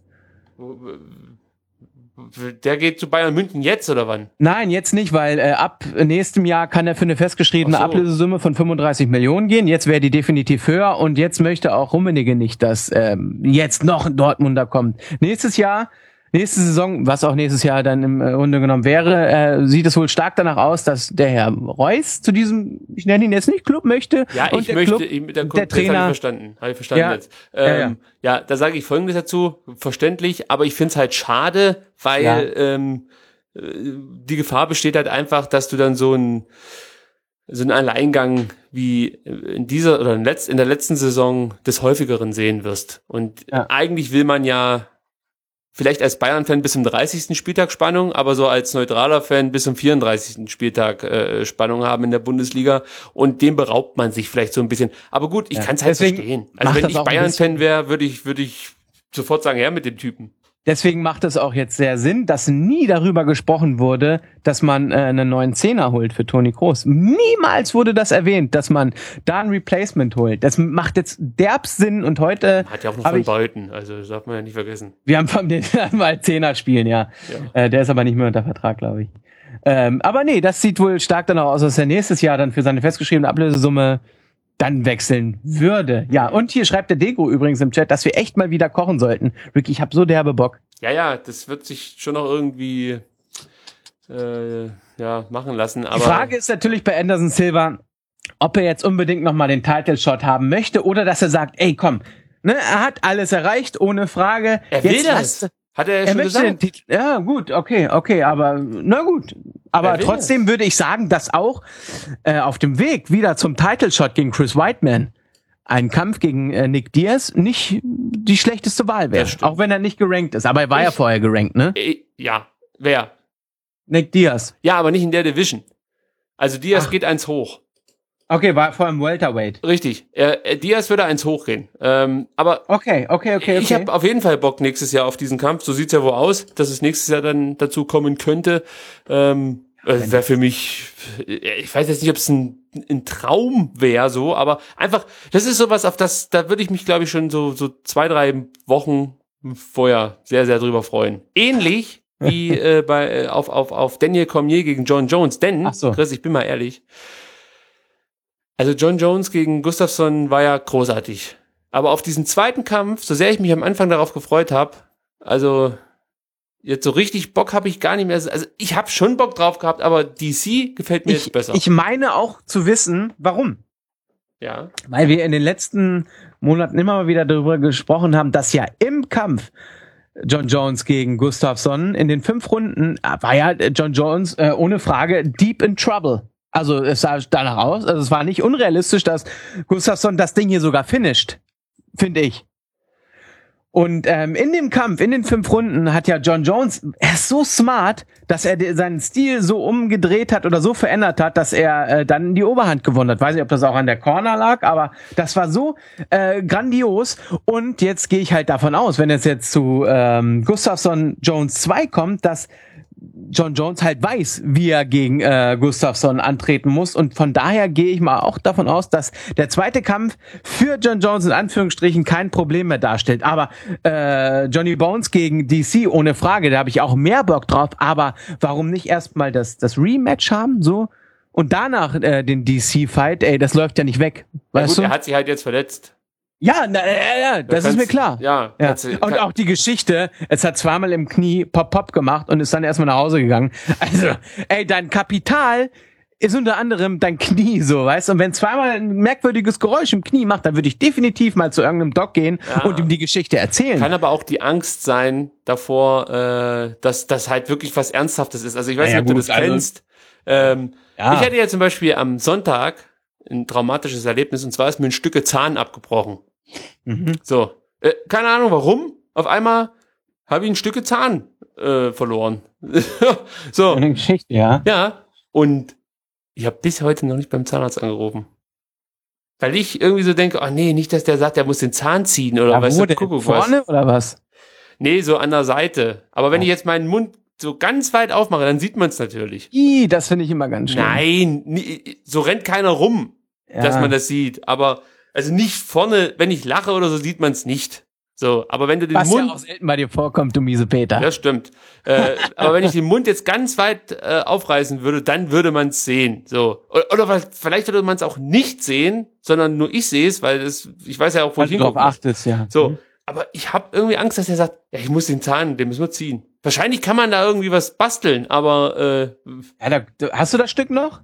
Der geht zu Bayern München jetzt oder wann? Nein, jetzt nicht, weil ab nächstem Jahr kann er für eine festgeschriebene Ablösesumme von 35 Millionen gehen. Jetzt wäre die definitiv höher und jetzt möchte auch Rummenigge nicht, dass jetzt noch ein Dortmunder kommt. Nächste Saison, was auch nächstes Jahr dann im Grunde genommen wäre, sieht es wohl stark danach aus, dass der Herr Reus zu diesem, ich nenne ihn jetzt nicht, Club möchte. Ja, und ich möchte ihm mit der Trainer. Habe ich verstanden ja, jetzt. Ja, da sage ich Folgendes dazu, verständlich, aber ich finde es halt schade, weil die Gefahr besteht halt einfach, dass du dann so einen Alleingang wie in dieser oder in der letzten Saison des häufigeren sehen wirst. Und eigentlich will man ja vielleicht als Bayern-Fan bis zum 30. Spieltag Spannung, aber so als neutraler Fan bis zum 34. Spieltag Spannung haben in der Bundesliga und dem beraubt man sich vielleicht so ein bisschen. Aber gut, ich kann es halt verstehen. Also wenn ich Bayern-Fan wäre, würde ich sofort sagen, ja, mit dem Typen. Deswegen macht es auch jetzt sehr Sinn, dass nie darüber gesprochen wurde, dass man einen neuen Zehner holt für Toni Kroos. Niemals wurde das erwähnt, dass man da ein Replacement holt. Das macht jetzt derbst Sinn und heute... Hat ja auch noch von Beuten, also das darf man ja nicht vergessen. Wir haben von den mal Zehner spielen, ja. Der ist aber nicht mehr unter Vertrag, glaube ich. Aber nee, das sieht wohl stark danach aus, dass er nächstes Jahr dann für seine festgeschriebene Ablösesumme dann wechseln würde. Ja, und hier schreibt der Dego übrigens im Chat, dass wir echt mal wieder kochen sollten. Ricky, ich hab so derbe Bock. Ja, das wird sich schon noch irgendwie machen lassen. Aber die Frage ist natürlich bei Anderson Silva, ob er jetzt unbedingt nochmal den Title-Shot haben möchte oder dass er sagt, ey, komm, ne, er hat alles erreicht, ohne Frage. Er will das. Hat er schon gesagt? Ja, gut, okay, aber na gut. Aber trotzdem würde ich sagen, dass auch auf dem Weg wieder zum Title-Shot gegen Chris Weidman ein Kampf gegen Nick Diaz nicht die schlechteste Wahl wäre. Auch wenn er nicht gerankt ist. Aber er war ja vorher gerankt, ne? Ja, wer? Nick Diaz. Ja, aber nicht in der Division. Also Diaz geht eins hoch. Okay, war vor allem Welterweight. Richtig. Diaz würde eins hochgehen. Aber okay. Ich habe auf jeden Fall Bock nächstes Jahr auf diesen Kampf. So sieht's ja wohl aus, dass es nächstes Jahr dann dazu kommen könnte. Wäre für mich, ich weiß jetzt nicht, ob es ein Traum wäre, so, aber einfach, das ist sowas, da würde ich mich, glaube ich, schon so 2-3 Wochen vorher sehr, sehr drüber freuen. Ähnlich wie auf Daniel Cormier gegen John Jones. Denn, Chris, ich bin mal ehrlich, also John Jones gegen Gustafsson war ja großartig. Aber auf diesen zweiten Kampf, so sehr ich mich am Anfang darauf gefreut habe, also jetzt so richtig Bock habe ich gar nicht mehr. Also ich habe schon Bock drauf gehabt, aber DC gefällt mir jetzt besser. Ich meine auch zu wissen, warum. Ja. Weil wir in den letzten Monaten immer mal wieder darüber gesprochen haben, dass ja im Kampf John Jones gegen Gustafsson in den 5 Runden war ja John Jones ohne Frage deep in trouble. Also es sah danach aus, also es war nicht unrealistisch, dass Gustafsson das Ding hier sogar finisht, finde ich. Und in dem Kampf, in den 5 Runden hat ja John Jones, er ist so smart, dass er seinen Stil so umgedreht hat oder so verändert hat, dass er dann die Oberhand gewonnen hat. Weiß nicht, ob das auch an der Corner lag, aber das war so grandios. Und jetzt gehe ich halt davon aus, wenn es jetzt zu Gustafsson Jones 2 kommt, dass John Jones halt weiß, wie er gegen Gustafsson antreten muss, und von daher gehe ich mal auch davon aus, dass der zweite Kampf für John Jones in Anführungsstrichen kein Problem mehr darstellt. Aber Johnny Bones gegen DC ohne Frage, da habe ich auch mehr Bock drauf, aber warum nicht erstmal das Rematch haben, so, und danach den DC-Fight, das läuft ja nicht weg. Weißt du? Er hat sich halt jetzt verletzt. Ja, das ist mir klar. Ja. Und auch die Geschichte, es hat zweimal im Knie Pop gemacht und ist dann erstmal nach Hause gegangen. Also, dein Kapital ist unter anderem dein Knie, so, weißt du? Und wenn zweimal ein merkwürdiges Geräusch im Knie macht, dann würde ich definitiv mal zu irgendeinem Doc gehen und ihm die Geschichte erzählen. Kann aber auch die Angst sein davor, dass das halt wirklich was Ernsthaftes ist. Also ich weiß nicht, ob du das kennst. Ich hatte ja zum Beispiel am Sonntag ein traumatisches Erlebnis, und zwar ist mir ein Stück Zahn abgebrochen. So, keine Ahnung warum, auf einmal habe ich ein Stück Zahn verloren. So. Eine Geschichte, ja. Ja, und ich habe bis heute noch nicht beim Zahnarzt angerufen. Weil ich irgendwie so denke, nee, nicht, dass der sagt, der muss den Zahn ziehen oder was. Vorne oder was? Nee, so an der Seite. Aber wenn ich jetzt meinen Mund so ganz weit aufmache, dann sieht man es natürlich. Das finde ich immer ganz schön. Nein, so rennt keiner rum, dass man das sieht. Aber also nicht vorne, wenn ich lache oder so, sieht man es nicht. So, aber wenn du den Was Mund... ja auch selten bei dir vorkommt, du miese Peter. Das stimmt. Aber wenn ich den Mund jetzt ganz weit aufreißen würde, dann würde man es sehen. So. Oder vielleicht würde man es auch nicht sehen, sondern nur ich sehe es, weil ich weiß ja auch, wo ich hingucken muss. Darauf achtest, ja. So, aber ich habe irgendwie Angst, dass er sagt, ja, ich muss den Zahn, den müssen wir ziehen. Wahrscheinlich kann man da irgendwie was basteln, aber... hast du das Stück noch?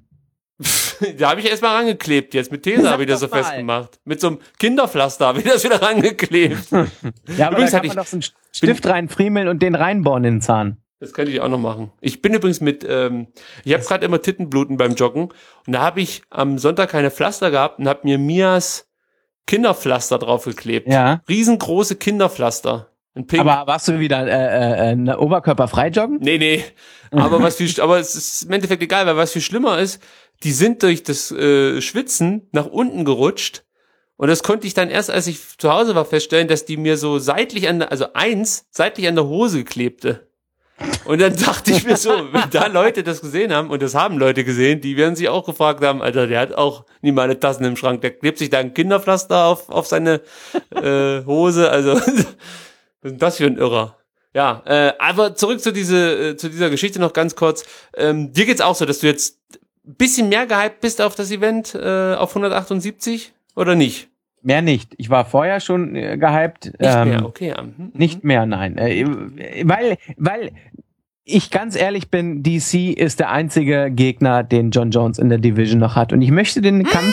Da habe ich erstmal rangeklebt jetzt. Mit Tesa habe ich das so festgemacht. Mit so einem Kinderpflaster habe ich das wieder rangeklebt. Ja, aber übrigens da kann man doch so einen Stift reinfriemeln und den reinbohren in den Zahn. Das könnte ich auch noch machen. Ich bin übrigens ich habe gerade immer Tittenbluten beim Joggen, und da habe ich am Sonntag keine Pflaster gehabt und habe mir Mias Kinderpflaster draufgeklebt. Ja. Riesengroße Kinderpflaster. Aber warst du wieder oberkörperfrei joggen? Nee. Aber es ist im Endeffekt egal, weil was viel schlimmer ist, die sind durch das Schwitzen nach unten gerutscht, und das konnte ich dann erst, als ich zu Hause war, feststellen, dass die mir so seitlich an der Hose klebte. Und dann dachte ich mir so, wenn da Leute das gesehen haben, und das haben Leute gesehen, die werden sich auch gefragt haben, Alter, der hat auch nie mal eine Tassen im Schrank, der klebt sich da ein Kinderpflaster auf seine Hose, also was ist denn das für ein Irrer? Ja, aber zurück zu dieser Geschichte noch ganz kurz. Dir geht's auch so, dass du jetzt ein bisschen mehr gehypt bist auf das Event, auf 178, oder nicht? Mehr nicht. Ich war vorher schon gehypt. Nicht mehr, okay. Nicht mehr, nein. Weil ich ganz ehrlich bin, DC ist der einzige Gegner, den John Jones in der Division noch hat. Und ich möchte den Kampf...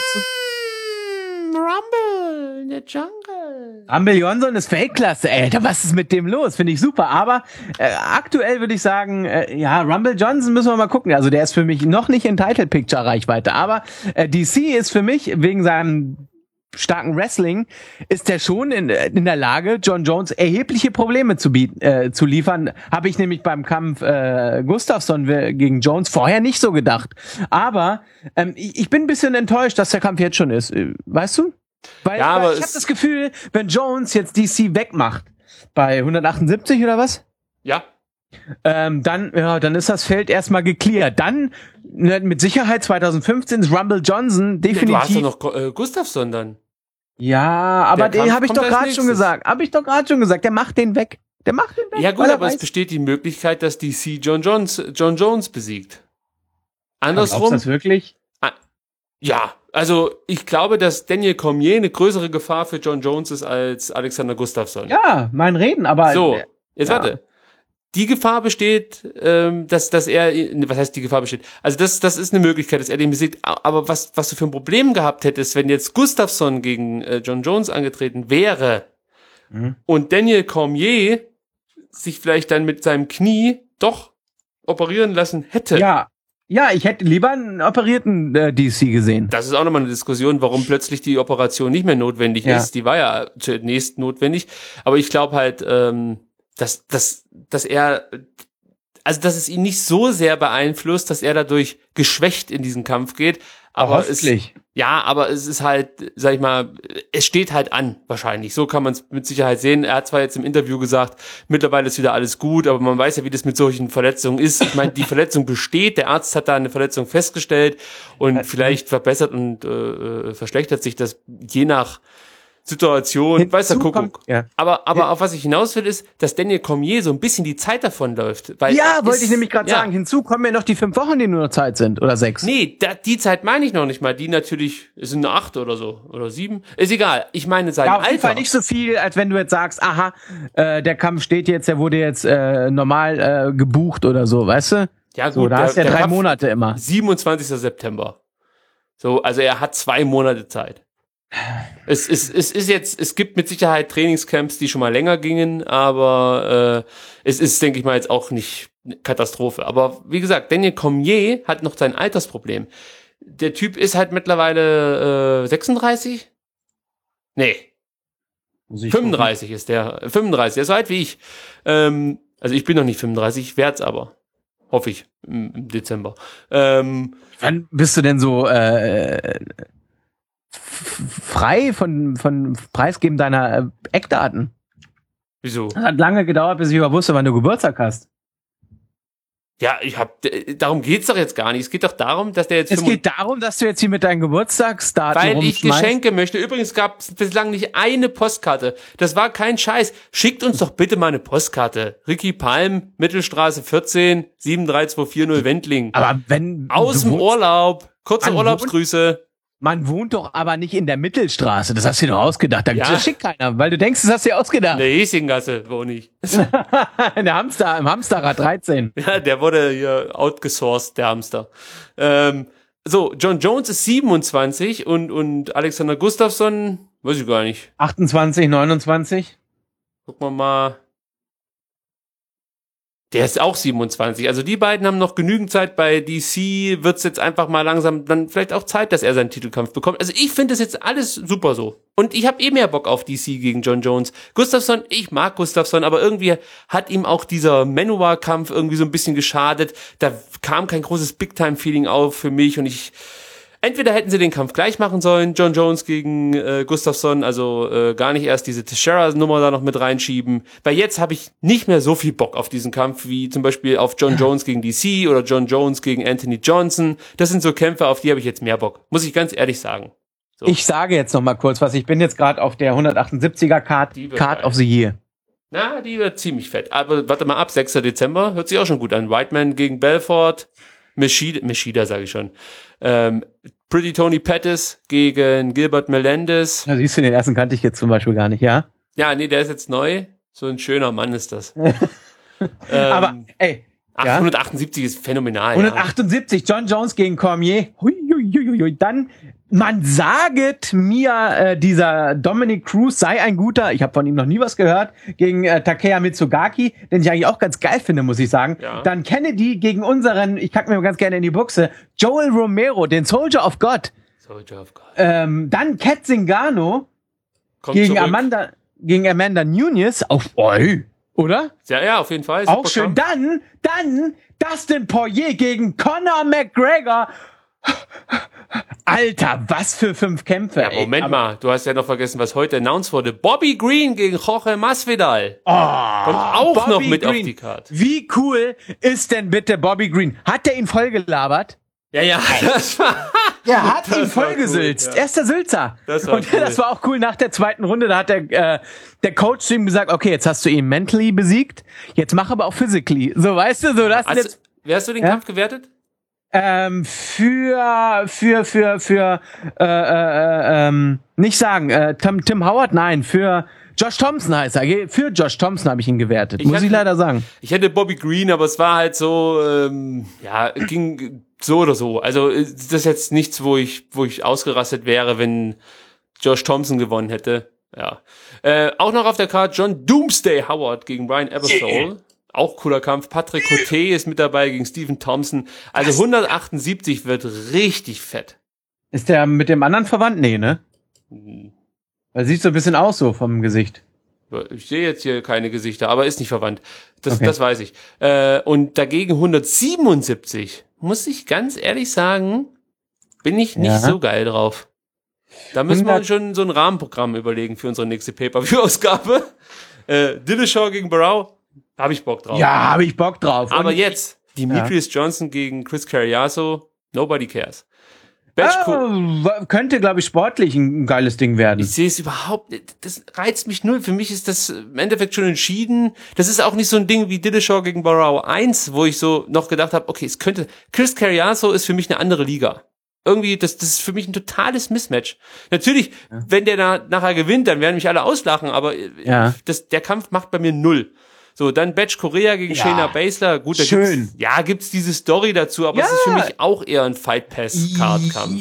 Rumble in der Jungle. Rumble Johnson ist Weltklasse, Alter. Was ist mit dem los? Finde ich super. Aber aktuell würde ich sagen, Rumble Johnson müssen wir mal gucken. Also der ist für mich noch nicht in Title Picture Reichweite. Aber DC ist für mich wegen seinem starken Wrestling, ist der schon in der Lage, John Jones erhebliche Probleme zu liefern. Habe ich nämlich beim Kampf Gustafsson gegen Jones vorher nicht so gedacht. Aber ich bin ein bisschen enttäuscht, dass der Kampf jetzt schon ist. Weißt du? Weil ich habe das Gefühl, wenn Jones jetzt DC wegmacht, bei 178 oder was? Ja. Dann ist das Feld erstmal gecleart. Dann mit Sicherheit 2015 ist Rumble Johnson definitiv. Du hast doch noch Gustafsson dann. Ja, aber den habe ich doch gerade schon gesagt. Der macht den weg. Ja gut, aber es besteht die Möglichkeit, dass DC John Jones besiegt. Andersrum. Glaubst du das wirklich? Ja, also ich glaube, dass Daniel Cormier eine größere Gefahr für John Jones ist als Alexander Gustafsson. Ja, mein Reden, aber... So, jetzt warte. die Gefahr besteht, dass er, was heißt die Gefahr besteht? Also das ist eine Möglichkeit, dass er den besiegt. Aber was du für ein Problem gehabt hättest, wenn jetzt Gustafsson gegen John Jones angetreten wäre und Daniel Cormier sich vielleicht dann mit seinem Knie doch operieren lassen hätte. Ja, ich hätte lieber einen operierten DC gesehen. Das ist auch nochmal eine Diskussion, warum plötzlich die Operation nicht mehr notwendig ist. Die war ja zunächst notwendig. Aber ich glaube halt, dass es ihn nicht so sehr beeinflusst, dass er dadurch geschwächt in diesen Kampf geht. Aber es ist halt, sag ich mal, es steht halt an, wahrscheinlich. So kann man es mit Sicherheit sehen. Er hat zwar jetzt im Interview gesagt, mittlerweile ist wieder alles gut, aber man weiß ja, wie das mit solchen Verletzungen ist. Ich meine, die Verletzung besteht, der Arzt hat da eine Verletzung festgestellt und vielleicht verbessert und verschlechtert sich das je nach Situation, weiß der Kuckuck. Ja. Aber auf was ich hinaus will, ist, dass Daniel Cormier so ein bisschen die Zeit davonläuft. Weil wollte ich nämlich gerade sagen. Hinzu kommen ja noch die 5 Wochen, die nur noch Zeit sind. Oder 6. Nee, die Zeit meine ich noch nicht mal. Die natürlich, es sind 8 oder so. Oder 7. Ist egal. Ich meine sein Alter. Auf jeden Fall nicht so viel, als wenn du jetzt sagst, der Kampf steht jetzt, der wurde jetzt normal gebucht oder so, weißt du? Ja gut, so, da hast du ja 3 Monate immer. 27. September. So, also er hat 2 Monate Zeit. Es gibt mit Sicherheit Trainingscamps, die schon mal länger gingen, aber es ist, denke ich mal, jetzt auch nicht eine Katastrophe. Aber wie gesagt, Daniel Cormier hat noch sein Altersproblem. Der Typ ist halt mittlerweile 36? Nee. 35 ist der. 35, er ist so alt wie ich. Also ich bin noch nicht 35, ich werd's aber. Hoffe ich, im Dezember. Wann bist du denn so frei von Preisgeben deiner Eckdaten? Wieso? Das hat lange gedauert, bis ich wusste, wann du Geburtstag hast. Ja, darum geht's doch jetzt gar nicht. Es geht doch darum, dass der jetzt... Es geht darum, dass du jetzt hier mit deinen Geburtstagsdaten Weil ich Geschenke möchte. Übrigens gab es bislang nicht eine Postkarte. Das war kein Scheiß. Schickt uns doch bitte mal eine Postkarte. Ricky Palm, Mittelstraße 14, 73240 Wendling. Aber wenn... Aus dem Urlaub. Kurze Urlaubsgrüße. Man wohnt doch aber nicht in der Mittelstraße. Das hast du dir doch ausgedacht. Das schickt keiner, weil du denkst, das hast du dir ausgedacht. In der Häschengasse wohne ich. Im Hamsterrad 13. Ja, der wurde hier outgesourced, der Hamster. So, John Jones ist 27 und Alexander Gustafsson, weiß ich gar nicht. 28, 29. Gucken wir mal. Der ist auch 27. Also die beiden haben noch genügend Zeit. Bei DC wird's jetzt einfach mal langsam dann vielleicht auch Zeit, dass er seinen Titelkampf bekommt. Also ich finde das jetzt alles super so. Und ich habe mehr Bock auf DC gegen John Jones. Gustafsson, ich mag Gustafsson, aber irgendwie hat ihm auch dieser Manowar-Kampf irgendwie so ein bisschen geschadet. Da kam kein großes Big-Time-Feeling auf für mich und entweder hätten sie den Kampf gleich machen sollen, John Jones gegen Gustafsson, also gar nicht erst diese Teixeira-Nummer da noch mit reinschieben, weil jetzt habe ich nicht mehr so viel Bock auf diesen Kampf, wie zum Beispiel auf John Jones gegen DC oder John Jones gegen Anthony Johnson. Das sind so Kämpfe, auf die habe ich jetzt mehr Bock, muss ich ganz ehrlich sagen. So. Ich sage jetzt noch mal kurz was, ich bin jetzt gerade auf der 178er Card of the Year. Na, die wird ziemlich fett, aber warte mal ab, 6. Dezember, hört sich auch schon gut an. Whiteman gegen Belfort, Machida sage ich schon. Pretty Tony Pettis gegen Gilbert Melendez. Da siehst du, den ersten kannte ich jetzt zum Beispiel gar nicht, ja? Ja, nee, der ist jetzt neu. So ein schöner Mann ist das. Aber, ey. 178 ist phänomenal. 178, John Jones gegen Cormier. Hui. Dann, man saget mir, dieser Dominic Cruz sei ein guter, ich habe von ihm noch nie was gehört, gegen Takeya Mitsugaki, den ich eigentlich auch ganz geil finde, muss ich sagen. Ja. Dann Kennedy gegen unseren, ich kacke mir ganz gerne in die Buchse, Joel Romero, den Soldier of God. Dann Kat Zingano gegen Amanda Nunes auf oder? Ja, auf jeden Fall. Auch schön. Dann Dustin Poirier gegen Conor McGregor. Alter, was für 5 Kämpfe. Ja, Moment mal, du hast ja noch vergessen, was heute announced wurde. Bobby Green gegen Jorge Masvidal. Oh, kommt auch Bobby noch mit Green. auf die Karte. Wie cool ist denn bitte Bobby Green? Hat der ihn vollgelabert? Ja, das war... Der hat ihn vollgesülzt. Cool, ja. Er ist der Sülzer. Das war cool. Das war auch cool. Nach der zweiten Runde, da hat der Coach zu ihm gesagt, okay, jetzt hast du ihn mentally besiegt, jetzt mach aber auch physically. So, weißt du, so das jetzt. Wie hast du den Kampf gewertet? Nicht sagen, Tim Howard, nein, für Josh Thompson heißt er. Für Josh Thompson habe ich ihn gewertet. Muss ich leider sagen. Ich hätte Bobby Green, aber es war halt so, ging so oder so. Also das ist jetzt nichts, wo ich ausgerastet wäre, wenn Josh Thompson gewonnen hätte. Ja. Auch noch auf der Karte John Doomsday Howard gegen Brian Ebersole. Auch cooler Kampf. Patrick Coté ist mit dabei gegen Stephen Thompson. Also 178 wird richtig fett. Ist der mit dem anderen verwandt? Nee, ne? Er sieht so ein bisschen aus so vom Gesicht. Ich sehe jetzt hier keine Gesichter, aber ist nicht verwandt. Das weiß ich. Und dagegen 177, muss ich ganz ehrlich sagen, bin ich nicht so geil drauf. Da müssen wir uns schon so ein Rahmenprogramm überlegen für unsere nächste Pay-Per-View-Ausgabe. Dillashaw gegen Barrow, habe ich Bock drauf. Ja, habe ich Bock drauf. Aber jetzt, Demetrius Johnson gegen Chris Carriazo, nobody cares. Könnte, glaube ich, sportlich ein geiles Ding werden. Ich sehe es überhaupt nicht. Das reizt mich null. Für mich ist das im Endeffekt schon entschieden. Das ist auch nicht so ein Ding wie Dillashaw gegen Barrow 1, wo ich so noch gedacht habe, okay, es könnte... Chris Carriazo ist für mich eine andere Liga. Irgendwie, das ist für mich ein totales Mismatch. Natürlich, wenn der da nachher gewinnt, dann werden mich alle auslachen, aber der Kampf macht bei mir 0. So, dann Batch Korea gegen Shayna Baszler. Gut, da gibt's diese Story dazu, aber es ist für mich auch eher ein Fight Pass Card-Kampf.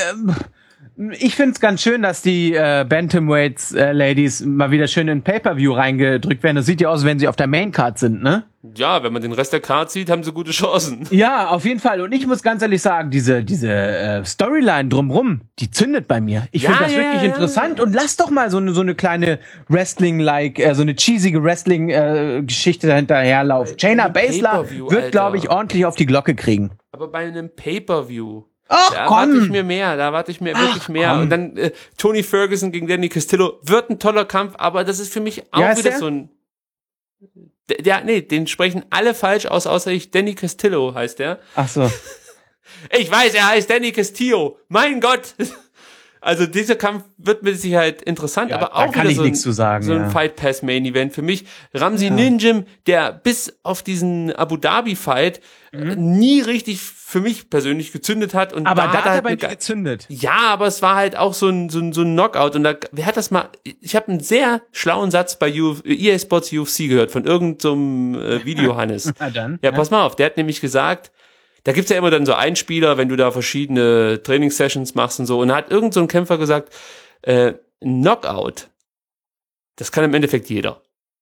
Ich find's ganz schön, dass die Bantamweights Ladies mal wieder schön in Pay-Per-View reingedrückt werden. Das sieht ja aus, wenn sie auf der Main-Card sind, ne? Ja, wenn man den Rest der Card sieht, haben sie gute Chancen. Ja, auf jeden Fall. Und ich muss ganz ehrlich sagen, diese Storyline drumrum, die zündet bei mir. Ich finde das wirklich interessant. Und lass doch mal so eine kleine Wrestling-like, so eine cheesige Wrestling-Geschichte dahinter herlaufen. Shayna Baszler wird, glaube ich, ordentlich auf die Glocke kriegen. Aber bei einem Pay-Per-View... Da warte ich mir wirklich mehr. Und dann Tony Ferguson gegen Danny Castillo wird ein toller Kampf, aber das ist für mich auch wieder so ein... den sprechen alle falsch aus, außer ich. Danny Castillo heißt der. Ach so. Ich weiß, er heißt Danny Castillo. Mein Gott. Also dieser Kampf wird mit Sicherheit interessant, aber auch kann wieder nichts zu sagen, so ein Fight Pass Main Event für mich. Ramsey Ninjim, der bis auf diesen Abu Dhabi Fight nie richtig für mich persönlich gezündet hat. Und aber da hat er halt bei dir gezündet. Ja, aber es war halt auch so ein Knockout. Und wer hat das mal, ich habe einen sehr schlauen Satz bei EA Sports UFC gehört von irgendeinem Video Hannes. Na dann. Ja, pass mal auf, der hat nämlich gesagt, da gibt's ja immer dann so Einspieler, wenn du da verschiedene Trainingssessions machst und so. Und da hat irgend so ein Kämpfer gesagt, Knockout, das kann im Endeffekt jeder.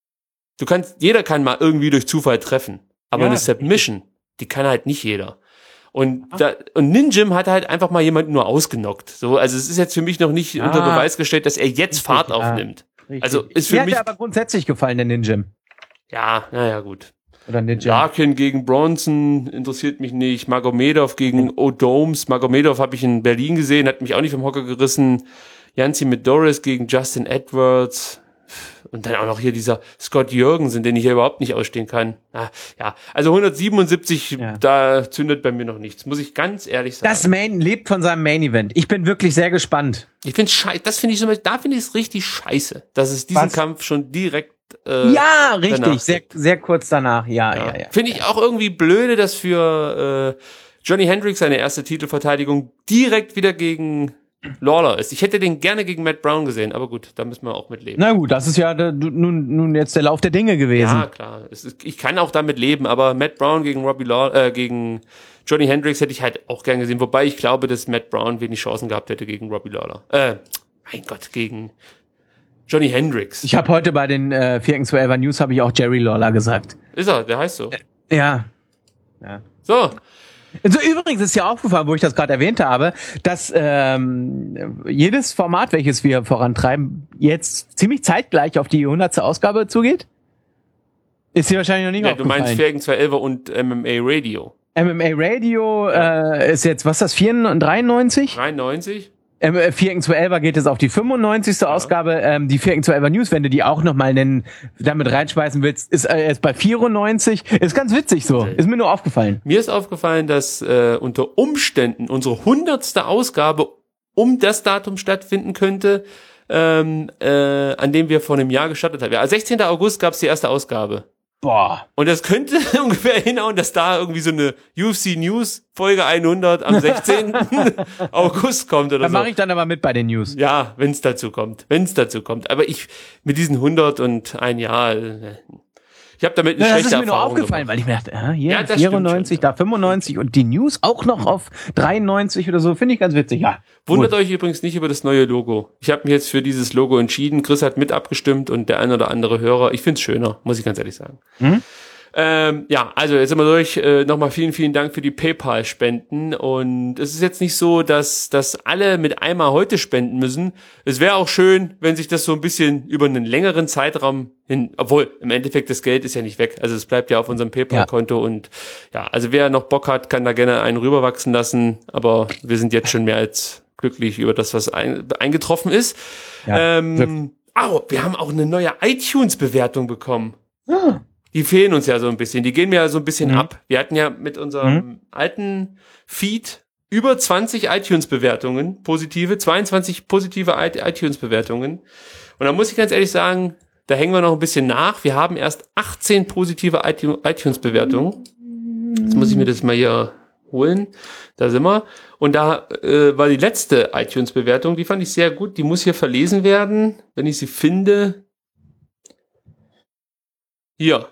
Jeder kann mal irgendwie durch Zufall treffen. Aber eine Submission, die kann halt nicht jeder. Und Ninjim hat halt einfach mal jemanden nur ausgenockt. So, also es ist jetzt für mich noch nicht unter Beweis gestellt, dass er jetzt Fahrt aufnimmt. Richtig. Also ist für mich. Mir hat aber grundsätzlich gefallen, der Ninjim. Ja, naja, gut. Oder Ninja. Larkin gegen Bronson interessiert mich nicht. Magomedov gegen O'Domes. Magomedov habe ich in Berlin gesehen, hat mich auch nicht vom Hocker gerissen. Yancy Medeiros gegen Justin Edwards. Und dann auch noch hier dieser Scott Jürgensen, den ich hier überhaupt nicht ausstehen kann. Also 177, da zündet bei mir noch nichts, muss ich ganz ehrlich sagen. Das Main lebt von seinem Main Event. Ich bin wirklich sehr gespannt. Ich finde da finde ich es richtig scheiße, dass es diesen Kampf schon direkt richtig, sehr, sehr kurz danach, ja. Finde ich auch irgendwie blöde, dass für Johnny Hendricks seine erste Titelverteidigung direkt wieder gegen Lawler ist. Ich hätte den gerne gegen Matt Brown gesehen, aber gut, da müssen wir auch mit leben. Na gut, das ist ja nun jetzt der Lauf der Dinge gewesen. Ja, klar. Ich kann auch damit leben, aber Matt Brown gegen Johnny Hendricks hätte ich halt auch gern gesehen, wobei ich glaube, dass Matt Brown wenig Chancen gehabt hätte gegen Robbie Lawler. Mein Gott, gegen Johnny Hendricks. Ich habe heute bei den 4x12 News habe ich auch Jerry Lawler gesagt. Ist er, der heißt so. Ja. So. Also übrigens ist ja aufgefallen, wo ich das gerade erwähnt habe, dass jedes Format, welches wir vorantreiben, jetzt ziemlich zeitgleich auf die 100. Ausgabe zugeht. Ist dir wahrscheinlich noch nicht aufgefallen. Du meinst 4x12 und MMA Radio. MMA Radio ist jetzt, was ist das, 93? 93? 4x12 geht es auf die 95. Ausgabe. Die 4x12 News, wenn du die auch nochmal damit reinschmeißen willst, ist jetzt bei 94. Ist ganz witzig so. Ist mir nur aufgefallen. Mir ist aufgefallen, dass unter Umständen unsere 100. Ausgabe um das Datum stattfinden könnte, an dem wir vor einem Jahr gestartet haben. Ja, 16. August gab es die erste Ausgabe. Boah. Und das könnte ungefähr hinhauen, dass da irgendwie so eine UFC News Folge 100 am 16. August kommt oder Da so. mache ich dann aber mit bei den News. Ja, wenn es dazu kommt. Aber mit diesen 101 Jahr, ich habe damit eine Das schlechte ist mir nur Erfahrung aufgefallen, gemacht. weil ich mir dachte, hier Ja, das 94, stimmt schon, da 95 und die News auch noch auf 93 oder so, finde ich ganz witzig. Ja. Wundert euch übrigens nicht über das neue Logo. Ich habe mich jetzt für dieses Logo entschieden. Chris hat mit abgestimmt und der ein oder andere Hörer. Ich find's schöner, muss ich ganz ehrlich sagen. Ja, also jetzt sind wir durch. Nochmal vielen, vielen Dank für die PayPal-Spenden. Und es ist jetzt nicht so, dass alle mit einmal heute spenden müssen. Es wäre auch schön, wenn sich das so ein bisschen über einen längeren Zeitraum hin, obwohl im Endeffekt das Geld ist ja nicht weg. Also es bleibt ja auf unserem PayPal-Konto. Und ja, also wer noch Bock hat, kann da gerne einen rüberwachsen lassen. Aber wir sind jetzt schon mehr als glücklich über das, was eingetroffen ist. Ja, wir haben auch eine neue iTunes-Bewertung bekommen. Die fehlen uns ja so ein bisschen. Die gehen mir ja so ein bisschen ab. Wir hatten ja mit unserem alten Feed über 20 iTunes-Bewertungen, 22 positive iTunes-Bewertungen. Und da muss ich ganz ehrlich sagen, da hängen wir noch ein bisschen nach. Wir haben erst 18 positive iTunes-Bewertungen. Jetzt muss ich mir das mal hier holen. Da sind wir. Und da war die letzte iTunes-Bewertung, die fand ich sehr gut. Die muss hier verlesen werden, wenn ich sie finde. Hier.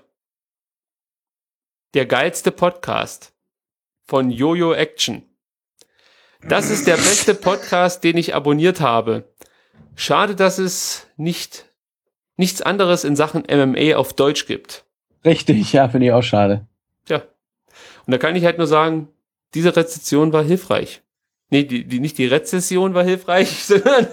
Der geilste Podcast von Jojo Action. Das ist der beste Podcast, den ich abonniert habe. Schade, dass es nichts anderes in Sachen MMA auf Deutsch gibt. Richtig, ja, finde ich auch schade. Tja. Und da kann ich halt nur sagen, diese Rezension war hilfreich. Nee, nicht die Rezession war hilfreich, sondern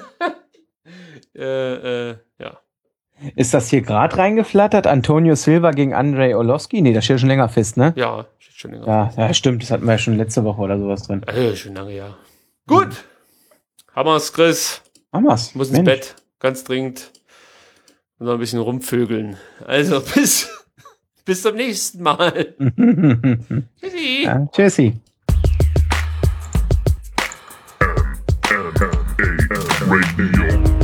ja. Ist das hier gerade reingeflattert? Antonio Silva gegen Andrei Orlovsky? Nee, das steht schon länger fest, ne? Ja, steht schon länger. Ja, stimmt. Das hatten wir ja schon letzte Woche oder sowas drin. Schon lange, ja. Gut. Haben wir's, Chris. Haben wir's. Muss ins Bett. Ganz dringend. Und noch ein bisschen rumvögeln. Also, bis zum nächsten Mal. Tschüssi. Ja, tschüssi. Radio.